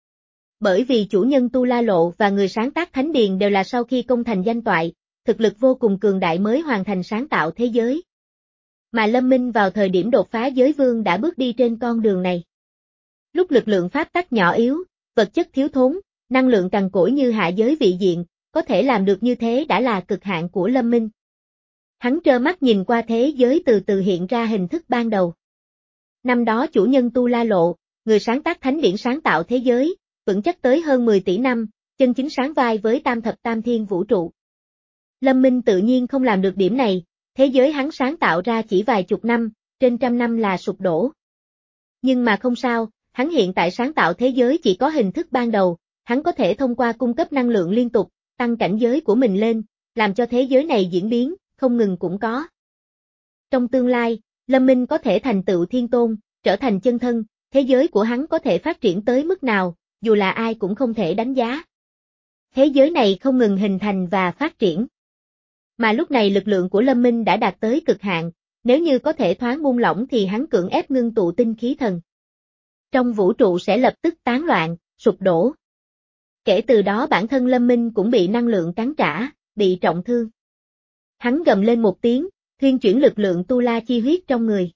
Bởi vì chủ nhân Tu La Lộ và người sáng tác thánh điển đều là sau khi công thành danh toại, thực lực vô cùng cường đại mới hoàn thành sáng tạo thế giới. Mà Lâm Minh vào thời điểm đột phá giới vương đã bước đi trên con đường này. Lúc lực lượng pháp tắc nhỏ yếu, vật chất thiếu thốn, năng lượng cằn cỗi như hạ giới vị diện, có thể làm được như thế đã là cực hạn của Lâm Minh. Hắn trơ mắt nhìn qua thế giới từ từ hiện ra hình thức ban đầu. Năm đó chủ nhân Tu La Lộ, người sáng tác thánh điển sáng tạo thế giới, vững chắc tới hơn mười tỷ năm, chân chính sáng vai với tam thập tam thiên vũ trụ. Lâm Minh tự nhiên không làm được điểm này, thế giới hắn sáng tạo ra chỉ vài chục năm, trên trăm năm là sụp đổ. Nhưng mà không sao, hắn hiện tại sáng tạo thế giới chỉ có hình thức ban đầu, hắn có thể thông qua cung cấp năng lượng liên tục, tăng cảnh giới của mình lên, làm cho thế giới này diễn biến, không ngừng cũng có. Trong tương lai, Lâm Minh có thể thành tựu thiên tôn, trở thành chân thân, thế giới của hắn có thể phát triển tới mức nào, dù là ai cũng không thể đánh giá. Thế giới này không ngừng hình thành và phát triển. Mà lúc này lực lượng của Lâm Minh đã đạt tới cực hạn, nếu như có thể thoáng buông lỏng thì hắn cưỡng ép ngưng tụ tinh khí thần. Trong vũ trụ sẽ lập tức tán loạn, sụp đổ. Kể từ đó bản thân Lâm Minh cũng bị năng lượng cắn trả, bị trọng thương. Hắn gầm lên một tiếng, thuyên chuyển lực lượng tu la chi huyết trong người.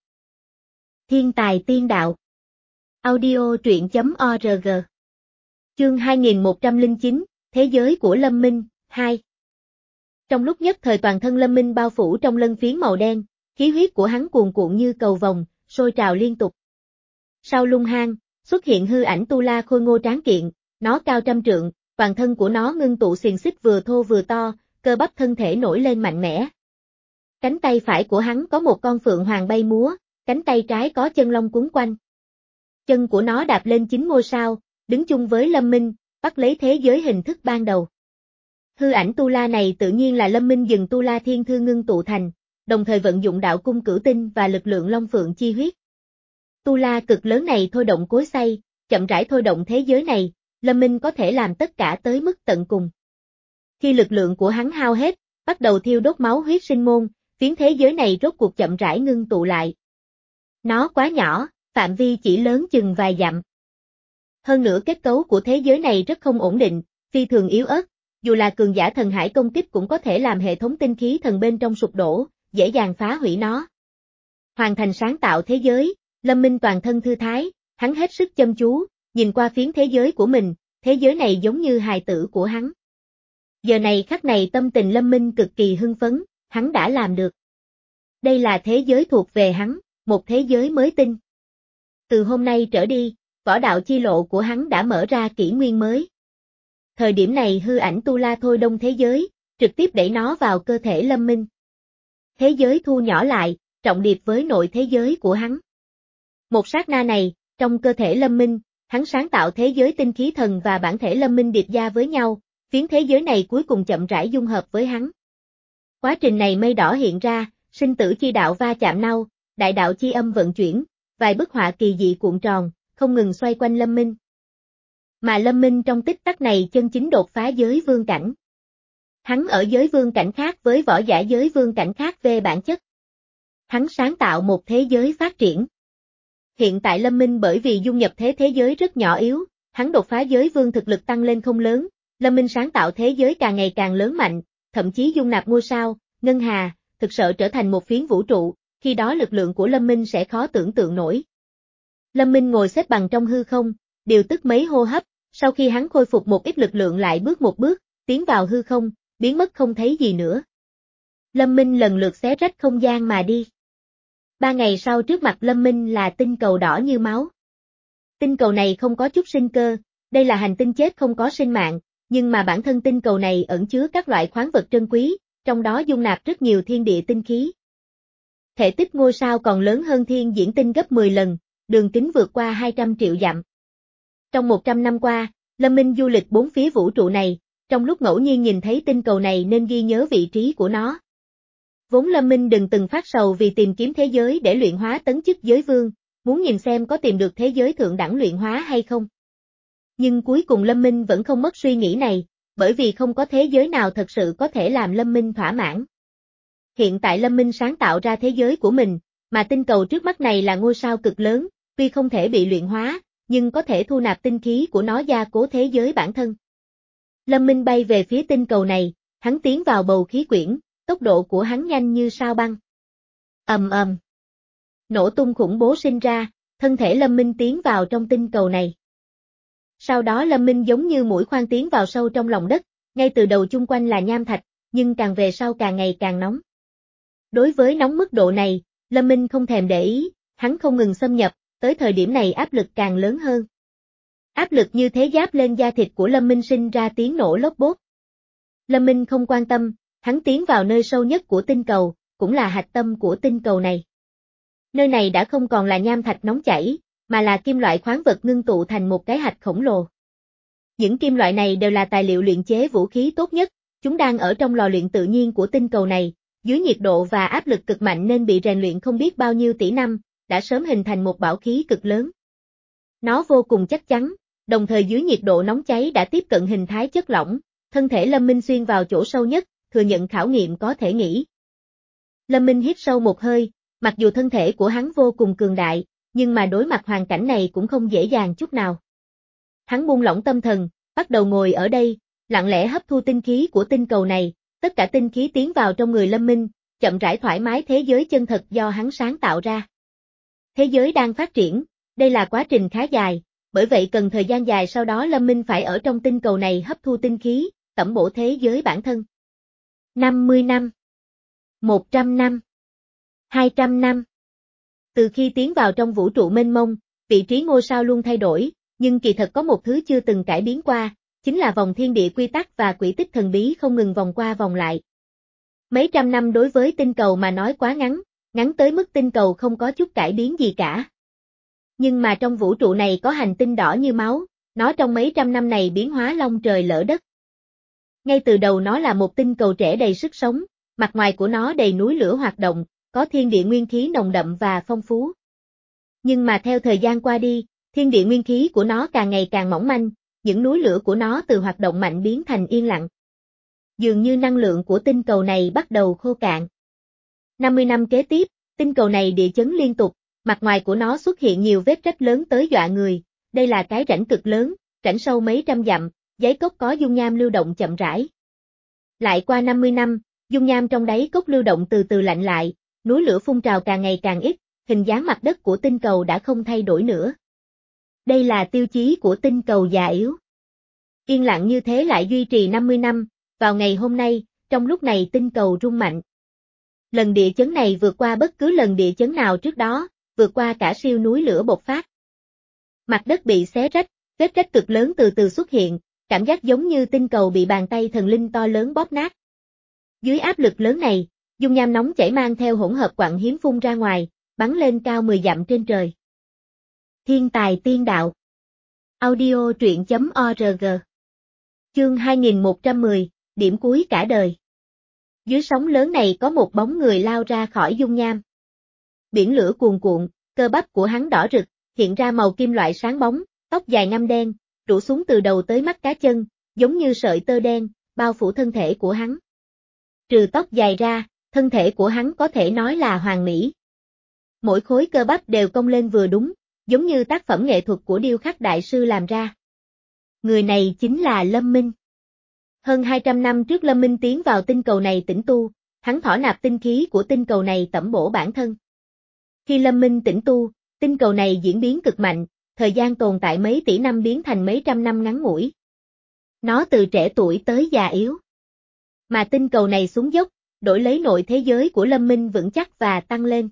Thiên tài tiên đạo. Audio truyện chấm org. Chương hai nghìn một trăm lẻ chín, Thế giới của Lâm Minh, hai. Trong lúc nhất thời toàn thân Lâm Minh bao phủ trong lân phiến màu đen, khí huyết của hắn cuồn cuộn như cầu vồng, sôi trào liên tục. Sau lung hang, xuất hiện hư ảnh tu la khôi ngô tráng kiện, nó cao trăm trượng, toàn thân của nó ngưng tụ xiềng xích vừa thô vừa to, cơ bắp thân thể nổi lên mạnh mẽ. Cánh tay phải của hắn có một con phượng hoàng bay múa, cánh tay trái có chân long quấn quanh. Chân của nó đạp lên chín ngôi sao, đứng chung với Lâm Minh, bắt lấy thế giới hình thức ban đầu. Hư ảnh tu la này tự nhiên là Lâm Minh dừng tu la thiên thư ngưng tụ thành, đồng thời vận dụng đạo cung cửu tinh và lực lượng long phượng chi huyết. Tu la cực lớn này thôi động cối xay, chậm rãi thôi động thế giới này, Lâm Minh có thể làm tất cả tới mức tận cùng. Khi lực lượng của hắn hao hết, bắt đầu thiêu đốt máu huyết sinh môn, phiến thế giới này rốt cuộc chậm rãi ngưng tụ lại. Nó quá nhỏ, phạm vi chỉ lớn chừng vài dặm. Hơn nữa kết cấu của thế giới này rất không ổn định, phi thường yếu ớt, dù là cường giả thần hải công kích cũng có thể làm hệ thống tinh khí thần bên trong sụp đổ, dễ dàng phá hủy nó. Hoàn thành sáng tạo thế giới, Lâm Minh toàn thân thư thái, hắn hết sức chăm chú, nhìn qua phiến thế giới của mình, thế giới này giống như hài tử của hắn. Giờ này khắc này tâm tình Lâm Minh cực kỳ hưng phấn, hắn đã làm được. Đây là thế giới thuộc về hắn, một thế giới mới tinh. Từ hôm nay trở đi, võ đạo chi lộ của hắn đã mở ra kỷ nguyên mới. Thời điểm này hư ảnh tu la thôi đông thế giới, trực tiếp đẩy nó vào cơ thể Lâm Minh. Thế giới thu nhỏ lại, trọng điệp với nội thế giới của hắn. Một sát na này, trong cơ thể Lâm Minh, hắn sáng tạo thế giới tinh khí thần và bản thể Lâm Minh điệp gia với nhau, phiến thế giới này cuối cùng chậm rãi dung hợp với hắn. Quá trình này mây đỏ hiện ra, sinh tử chi đạo va chạm nhau, đại đạo chi âm vận chuyển, vài bức họa kỳ dị cuộn tròn, không ngừng xoay quanh Lâm Minh. Mà Lâm Minh trong tích tắc này chân chính đột phá giới vương cảnh. Hắn ở giới vương cảnh khác với võ giả giới vương cảnh khác về bản chất. Hắn sáng tạo một thế giới phát triển. Hiện tại Lâm Minh bởi vì dung nhập thế thế giới rất nhỏ yếu, hắn đột phá giới vương thực lực tăng lên không lớn, Lâm Minh sáng tạo thế giới càng ngày càng lớn mạnh, thậm chí dung nạp ngôi sao, ngân hà, thực sự trở thành một phiến vũ trụ, khi đó lực lượng của Lâm Minh sẽ khó tưởng tượng nổi. Lâm Minh ngồi xếp bằng trong hư không, điều tức mấy hô hấp, sau khi hắn khôi phục một ít lực lượng lại bước một bước, tiến vào hư không, biến mất không thấy gì nữa. Lâm Minh lần lượt xé rách không gian mà đi. Ba ngày sau trước mặt Lâm Minh là tinh cầu đỏ như máu. Tinh cầu này không có chút sinh cơ, đây là hành tinh chết không có sinh mạng, nhưng mà bản thân tinh cầu này ẩn chứa các loại khoáng vật trân quý, trong đó dung nạp rất nhiều thiên địa tinh khí. Thể tích ngôi sao còn lớn hơn thiên diễn tinh gấp mười lần, đường kính vượt qua hai trăm triệu dặm. Trong một trăm năm qua, Lâm Minh du lịch bốn phía vũ trụ này, trong lúc ngẫu nhiên nhìn thấy tinh cầu này nên ghi nhớ vị trí của nó. Vốn Lâm Minh đừng từng phát sầu vì tìm kiếm thế giới để luyện hóa tấn chức giới vương, muốn nhìn xem có tìm được thế giới thượng đẳng luyện hóa hay không. Nhưng cuối cùng Lâm Minh vẫn không mất suy nghĩ này, bởi vì không có thế giới nào thật sự có thể làm Lâm Minh thỏa mãn. Hiện tại Lâm Minh sáng tạo ra thế giới của mình, mà tinh cầu trước mắt này là ngôi sao cực lớn, tuy không thể bị luyện hóa, nhưng có thể thu nạp tinh khí của nó gia cố thế giới bản thân. Lâm Minh bay về phía tinh cầu này, hắn tiến vào bầu khí quyển, tốc độ của hắn nhanh như sao băng. Ầm ầm. Nổ tung khủng bố sinh ra, thân thể Lâm Minh tiến vào trong tinh cầu này. Sau đó Lâm Minh giống như mũi khoan tiến vào sâu trong lòng đất, ngay từ đầu chung quanh là nham thạch, nhưng càng về sau càng ngày càng nóng. Đối với nóng mức độ này, Lâm Minh không thèm để ý, hắn không ngừng xâm nhập, tới thời điểm này áp lực càng lớn hơn. Áp lực như thế giáp lên da thịt của Lâm Minh sinh ra tiếng nổ lốp bốp. Lâm Minh không quan tâm, hắn tiến vào nơi sâu nhất của tinh cầu, cũng là hạch tâm của tinh cầu này. Nơi này đã không còn là nham thạch nóng chảy, mà là kim loại khoáng vật ngưng tụ thành một cái hạch khổng lồ. Những kim loại này đều là tài liệu luyện chế vũ khí tốt nhất, chúng đang ở trong lò luyện tự nhiên của tinh cầu này, dưới nhiệt độ và áp lực cực mạnh nên bị rèn luyện không biết bao nhiêu tỷ năm, đã sớm hình thành một bảo khí cực lớn. Nó vô cùng chắc chắn, đồng thời dưới nhiệt độ nóng cháy đã tiếp cận hình thái chất lỏng, thân thể Lâm Minh xuyên vào chỗ sâu nhất, thừa nhận khảo nghiệm có thể nghĩ. Lâm Minh hít sâu một hơi, mặc dù thân thể của hắn vô cùng cường đại, nhưng mà đối mặt hoàn cảnh này cũng không dễ dàng chút nào. Hắn buông lỏng tâm thần, bắt đầu ngồi ở đây, lặng lẽ hấp thu tinh khí của tinh cầu này, tất cả tinh khí tiến vào trong người Lâm Minh, chậm rãi thoải mái thế giới chân thật do hắn sáng tạo ra. Thế giới đang phát triển, đây là quá trình khá dài, bởi vậy cần thời gian dài sau đó Lâm Minh phải ở trong tinh cầu này hấp thu tinh khí, tẩm bổ thế giới bản thân. năm mươi năm, một trăm năm, hai trăm năm. Từ khi tiến vào trong vũ trụ mênh mông, vị trí ngôi sao luôn thay đổi, nhưng kỳ thật có một thứ chưa từng cải biến qua, chính là vòng thiên địa quy tắc và quỹ tích thần bí không ngừng vòng qua vòng lại. Mấy trăm năm đối với tinh cầu mà nói quá ngắn, ngắn tới mức tinh cầu không có chút cải biến gì cả. Nhưng mà trong vũ trụ này có hành tinh đỏ như máu, nó trong mấy trăm năm này biến hóa long trời lỡ đất. Ngay từ đầu nó là một tinh cầu trẻ đầy sức sống, mặt ngoài của nó đầy núi lửa hoạt động, có thiên địa nguyên khí nồng đậm và phong phú. Nhưng mà theo thời gian qua đi, thiên địa nguyên khí của nó càng ngày càng mỏng manh, những núi lửa của nó từ hoạt động mạnh biến thành yên lặng. Dường như năng lượng của tinh cầu này bắt đầu khô cạn. năm mươi năm kế tiếp, tinh cầu này địa chấn liên tục, mặt ngoài của nó xuất hiện nhiều vết rách lớn tới dọa người, đây là cái rãnh cực lớn, rãnh sâu mấy trăm dặm, đáy cốc có dung nham lưu động chậm rãi. Lại qua năm mươi năm, dung nham trong đáy cốc lưu động từ từ lạnh lại, núi lửa phun trào càng ngày càng ít, hình dáng mặt đất của tinh cầu đã không thay đổi nữa. Đây là tiêu chí của tinh cầu già yếu. Yên lặng như thế lại duy trì năm mươi năm, vào ngày hôm nay, trong lúc này tinh cầu rung mạnh. Lần địa chấn này vượt qua bất cứ lần địa chấn nào trước đó, vượt qua cả siêu núi lửa bộc phát. Mặt đất bị xé rách, vết rách cực lớn từ từ xuất hiện, cảm giác giống như tinh cầu bị bàn tay thần linh to lớn bóp nát. Dưới áp lực lớn này, dung nham nóng chảy mang theo hỗn hợp quặng hiếm phun ra ngoài, bắn lên cao mười dặm trên trời. Thiên tài tiên đạo. Audio truyện chấm org. Chương hai nghìn một trăm mười, điểm cuối cả đời. Dưới sóng lớn này có một bóng người lao ra khỏi dung nham. Biển lửa cuồn cuộn, cơ bắp của hắn đỏ rực, hiện ra màu kim loại sáng bóng, tóc dài ngăm đen, rủ xuống từ đầu tới mắt cá chân, giống như sợi tơ đen, bao phủ thân thể của hắn. Trừ tóc dài ra, thân thể của hắn có thể nói là hoàn mỹ. Mỗi khối cơ bắp đều cong lên vừa đúng, giống như tác phẩm nghệ thuật của điêu khắc đại sư làm ra. Người này chính là Lâm Minh. Hơn hai trăm năm trước Lâm Minh tiến vào tinh cầu này tĩnh tu, hắn thỏ nạp tinh khí của tinh cầu này tẩm bổ bản thân. Khi Lâm Minh tĩnh tu, tinh cầu này diễn biến cực mạnh, thời gian tồn tại mấy tỷ năm biến thành mấy trăm năm ngắn ngủi. Nó từ trẻ tuổi tới già yếu. Mà tinh cầu này xuống dốc, đổi lấy nội thế giới của Lâm Minh vững chắc và tăng lên.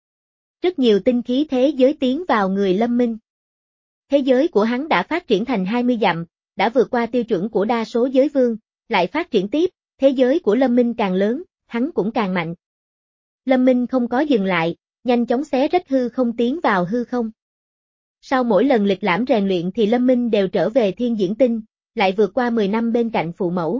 Rất nhiều tinh khí thế giới tiến vào người Lâm Minh. Thế giới của hắn đã phát triển thành hai mươi dặm, đã vượt qua tiêu chuẩn của đa số giới vương, lại phát triển tiếp, thế giới của Lâm Minh càng lớn, hắn cũng càng mạnh. Lâm Minh không có dừng lại, nhanh chóng xé rách hư không tiến vào hư không. Sau mỗi lần lịch lãm rèn luyện thì Lâm Minh đều trở về thiên diễn tinh, lại vượt qua mười năm bên cạnh phụ mẫu.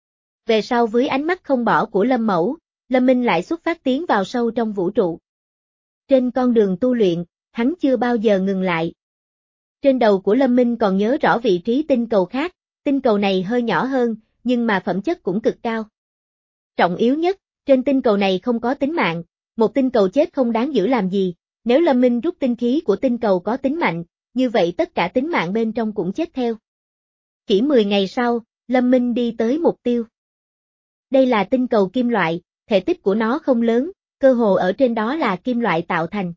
Về sau với ánh mắt không bỏ của Lâm Mẫu, Lâm Minh lại xuất phát tiến vào sâu trong vũ trụ. Trên con đường tu luyện, hắn chưa bao giờ ngừng lại. Trên đầu của Lâm Minh còn nhớ rõ vị trí tinh cầu khác, tinh cầu này hơi nhỏ hơn, nhưng mà phẩm chất cũng cực cao. Trọng yếu nhất, trên tinh cầu này không có tính mạng, một tinh cầu chết không đáng giữ làm gì, nếu Lâm Minh rút tinh khí của tinh cầu có tính mạnh, như vậy tất cả tính mạng bên trong cũng chết theo. Chỉ mười ngày sau, Lâm Minh đi tới mục tiêu. Đây là tinh cầu kim loại, thể tích của nó không lớn, cơ hồ ở trên đó là kim loại tạo thành.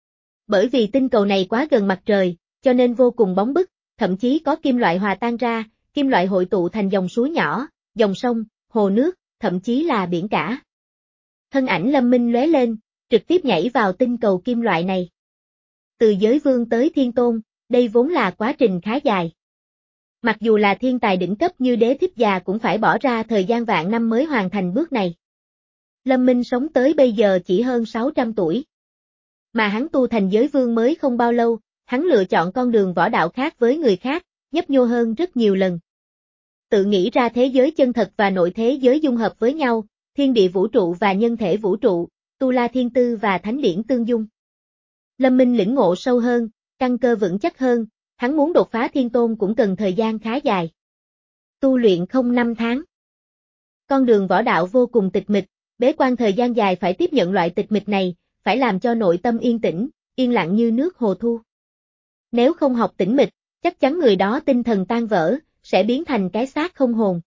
Bởi vì tinh cầu này quá gần mặt trời, cho nên vô cùng bóng bức, thậm chí có kim loại hòa tan ra, kim loại hội tụ thành dòng suối nhỏ, dòng sông, hồ nước, thậm chí là biển cả. Thân ảnh Lâm Minh lóe lên, trực tiếp nhảy vào tinh cầu kim loại này. Từ giới vương tới thiên tôn, đây vốn là quá trình khá dài. Mặc dù là thiên tài đỉnh cấp như Đế Thích Già cũng phải bỏ ra thời gian vạn năm mới hoàn thành bước này. Lâm Minh sống tới bây giờ chỉ hơn sáu trăm tuổi. Mà hắn tu thành giới vương mới không bao lâu, hắn lựa chọn con đường võ đạo khác với người khác, nhấp nhô hơn rất nhiều lần. Tự nghĩ ra thế giới chân thật và nội thế giới dung hợp với nhau, thiên địa vũ trụ và nhân thể vũ trụ, tu la thiên tư và thánh điển tương dung. Lâm Minh lĩnh ngộ sâu hơn, căn cơ vững chắc hơn, hắn muốn đột phá thiên tôn cũng cần thời gian khá dài. Tu luyện không năm tháng. Con đường võ đạo vô cùng tịch mịch, bế quan thời gian dài phải tiếp nhận loại tịch mịch này, phải làm cho nội tâm yên tĩnh, yên lặng như nước hồ thu. Nếu không học tĩnh mịch, chắc chắn người đó tinh thần tan vỡ, sẽ biến thành cái xác không hồn.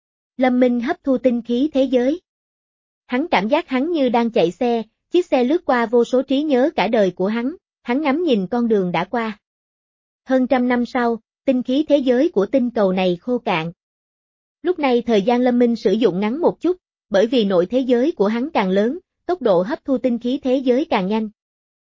Lâm Minh hấp thu tinh khí thế giới. Hắn cảm giác hắn như đang chạy xe, chiếc xe lướt qua vô số trí nhớ cả đời của hắn, hắn ngắm nhìn con đường đã qua. Hơn trăm năm sau, tinh khí thế giới của tinh cầu này khô cạn. Lúc này thời gian Lâm Minh sử dụng ngắn một chút, bởi vì nội thế giới của hắn càng lớn, tốc độ hấp thu tinh khí thế giới càng nhanh.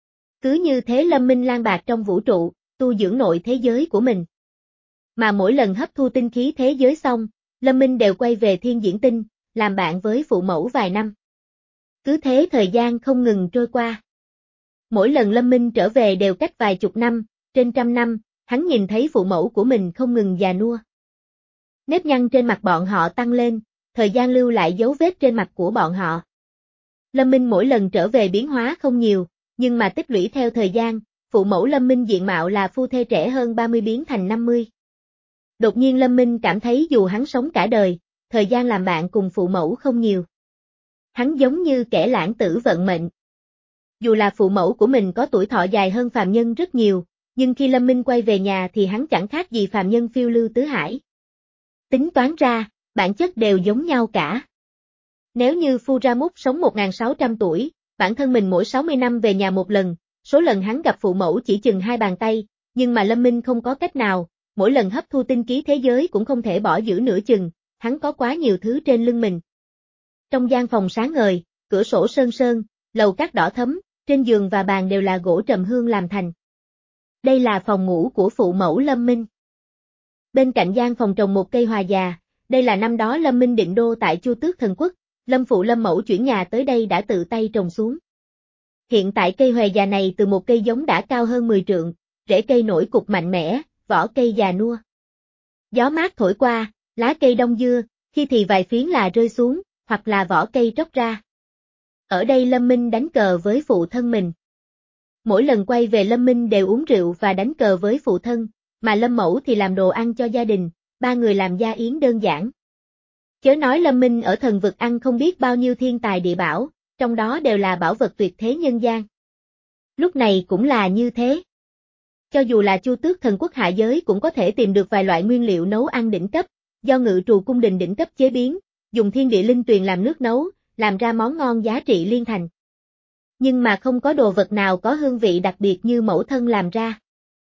Cứ như thế Lâm Minh lang bạc trong vũ trụ, tu dưỡng nội thế giới của mình. Mà mỗi lần hấp thu tinh khí thế giới xong, Lâm Minh đều quay về thiên diễn tinh, làm bạn với phụ mẫu vài năm. Cứ thế thời gian không ngừng trôi qua. Mỗi lần Lâm Minh trở về đều cách vài chục năm, trên trăm năm, hắn nhìn thấy phụ mẫu của mình không ngừng già nua. Nếp nhăn trên mặt bọn họ tăng lên, thời gian lưu lại dấu vết trên mặt của bọn họ. Lâm Minh mỗi lần trở về biến hóa không nhiều, nhưng mà tích lũy theo thời gian, phụ mẫu Lâm Minh diện mạo là phu thê trẻ hơn ba mươi biến thành năm mươi. Đột nhiên Lâm Minh cảm thấy dù hắn sống cả đời, thời gian làm bạn cùng phụ mẫu không nhiều. Hắn giống như kẻ lãng tử vận mệnh. Dù là phụ mẫu của mình có tuổi thọ dài hơn phàm nhân rất nhiều, nhưng khi Lâm Minh quay về nhà thì hắn chẳng khác gì phàm nhân phiêu lưu tứ hải. Tính toán ra, bản chất đều giống nhau cả. Nếu như Phu Ra-Múc sống một nghìn sáu trăm tuổi, bản thân mình mỗi sáu mươi năm về nhà một lần, số lần hắn gặp phụ mẫu chỉ chừng hai bàn tay, nhưng mà Lâm Minh không có cách nào, mỗi lần hấp thu tinh khí thế giới cũng không thể bỏ giữ nửa chừng, hắn có quá nhiều thứ trên lưng mình. Trong gian phòng sáng ngời, cửa sổ sơn sơn, lầu cát đỏ thấm, trên giường và bàn đều là gỗ trầm hương làm thành. Đây là phòng ngủ của phụ mẫu Lâm Minh. Bên cạnh gian phòng trồng một cây hòa già, đây là năm đó Lâm Minh định đô tại Chu Tước Thần Quốc, Lâm phụ Lâm mẫu chuyển nhà tới đây đã tự tay trồng xuống. Hiện tại cây hòe già này từ một cây giống đã cao hơn mười trượng, rễ cây nổi cục mạnh mẽ, vỏ cây già nua. Gió mát thổi qua, lá cây đông dưa, khi thì vài phiến là rơi xuống, hoặc là vỏ cây tróc ra. Ở đây Lâm Minh đánh cờ với phụ thân mình. Mỗi lần quay về Lâm Minh đều uống rượu và đánh cờ với phụ thân, mà Lâm mẫu thì làm đồ ăn cho gia đình, ba người làm gia yến đơn giản. Chớ nói Lâm Minh ở thần vực ăn không biết bao nhiêu thiên tài địa bảo, trong đó đều là bảo vật tuyệt thế nhân gian. Lúc này cũng là như thế. Cho dù là Chu Tước Thần Quốc hạ giới cũng có thể tìm được vài loại nguyên liệu nấu ăn đỉnh cấp, do Ngự Trù cung đình đỉnh cấp chế biến, dùng thiên địa linh tuyền làm nước nấu, làm ra món ngon giá trị liên thành. Nhưng mà không có đồ vật nào có hương vị đặc biệt như mẫu thân làm ra.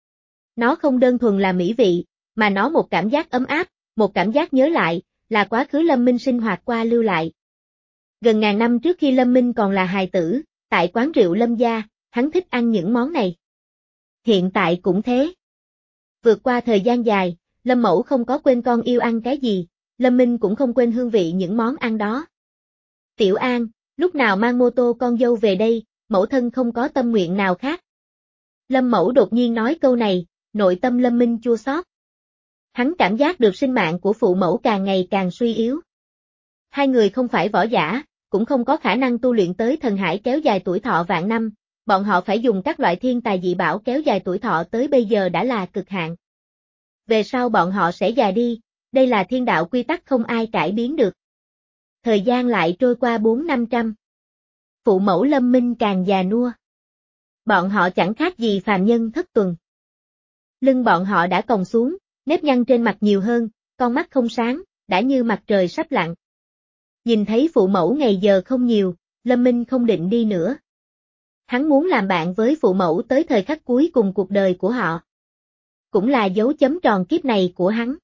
Nó không đơn thuần là mỹ vị, mà nó một cảm giác ấm áp, một cảm giác nhớ lại, là quá khứ Lâm Minh sinh hoạt qua lưu lại. Gần ngàn năm trước khi Lâm Minh còn là hài tử, tại quán rượu Lâm gia, hắn thích ăn những món này. Hiện tại cũng thế. Vượt qua thời gian dài, Lâm mẫu không có quên con yêu ăn cái gì, Lâm Minh cũng không quên hương vị những món ăn đó. Tiểu An, lúc nào mang mô tô con dâu về đây, mẫu thân không có tâm nguyện nào khác. Lâm mẫu đột nhiên nói câu này, nội tâm Lâm Minh chua xót. Hắn cảm giác được sinh mạng của phụ mẫu càng ngày càng suy yếu. Hai người không phải võ giả, cũng không có khả năng tu luyện tới thần hải kéo dài tuổi thọ vạn năm, bọn họ phải dùng các loại thiên tài dị bảo kéo dài tuổi thọ tới bây giờ đã là cực hạn. Về sau bọn họ sẽ già đi, đây là thiên đạo quy tắc không ai cải biến được. Thời gian lại trôi qua bốn năm trăm. Phụ mẫu Lâm Minh càng già nua. Bọn họ chẳng khác gì phàm nhân thất tuần. Lưng bọn họ đã còng xuống, nếp nhăn trên mặt nhiều hơn, con mắt không sáng, đã như mặt trời sắp lặn. Nhìn thấy phụ mẫu ngày giờ không nhiều, Lâm Minh không định đi nữa. Hắn muốn làm bạn với phụ mẫu tới thời khắc cuối cùng cuộc đời của họ. Cũng là dấu chấm tròn kiếp này của hắn.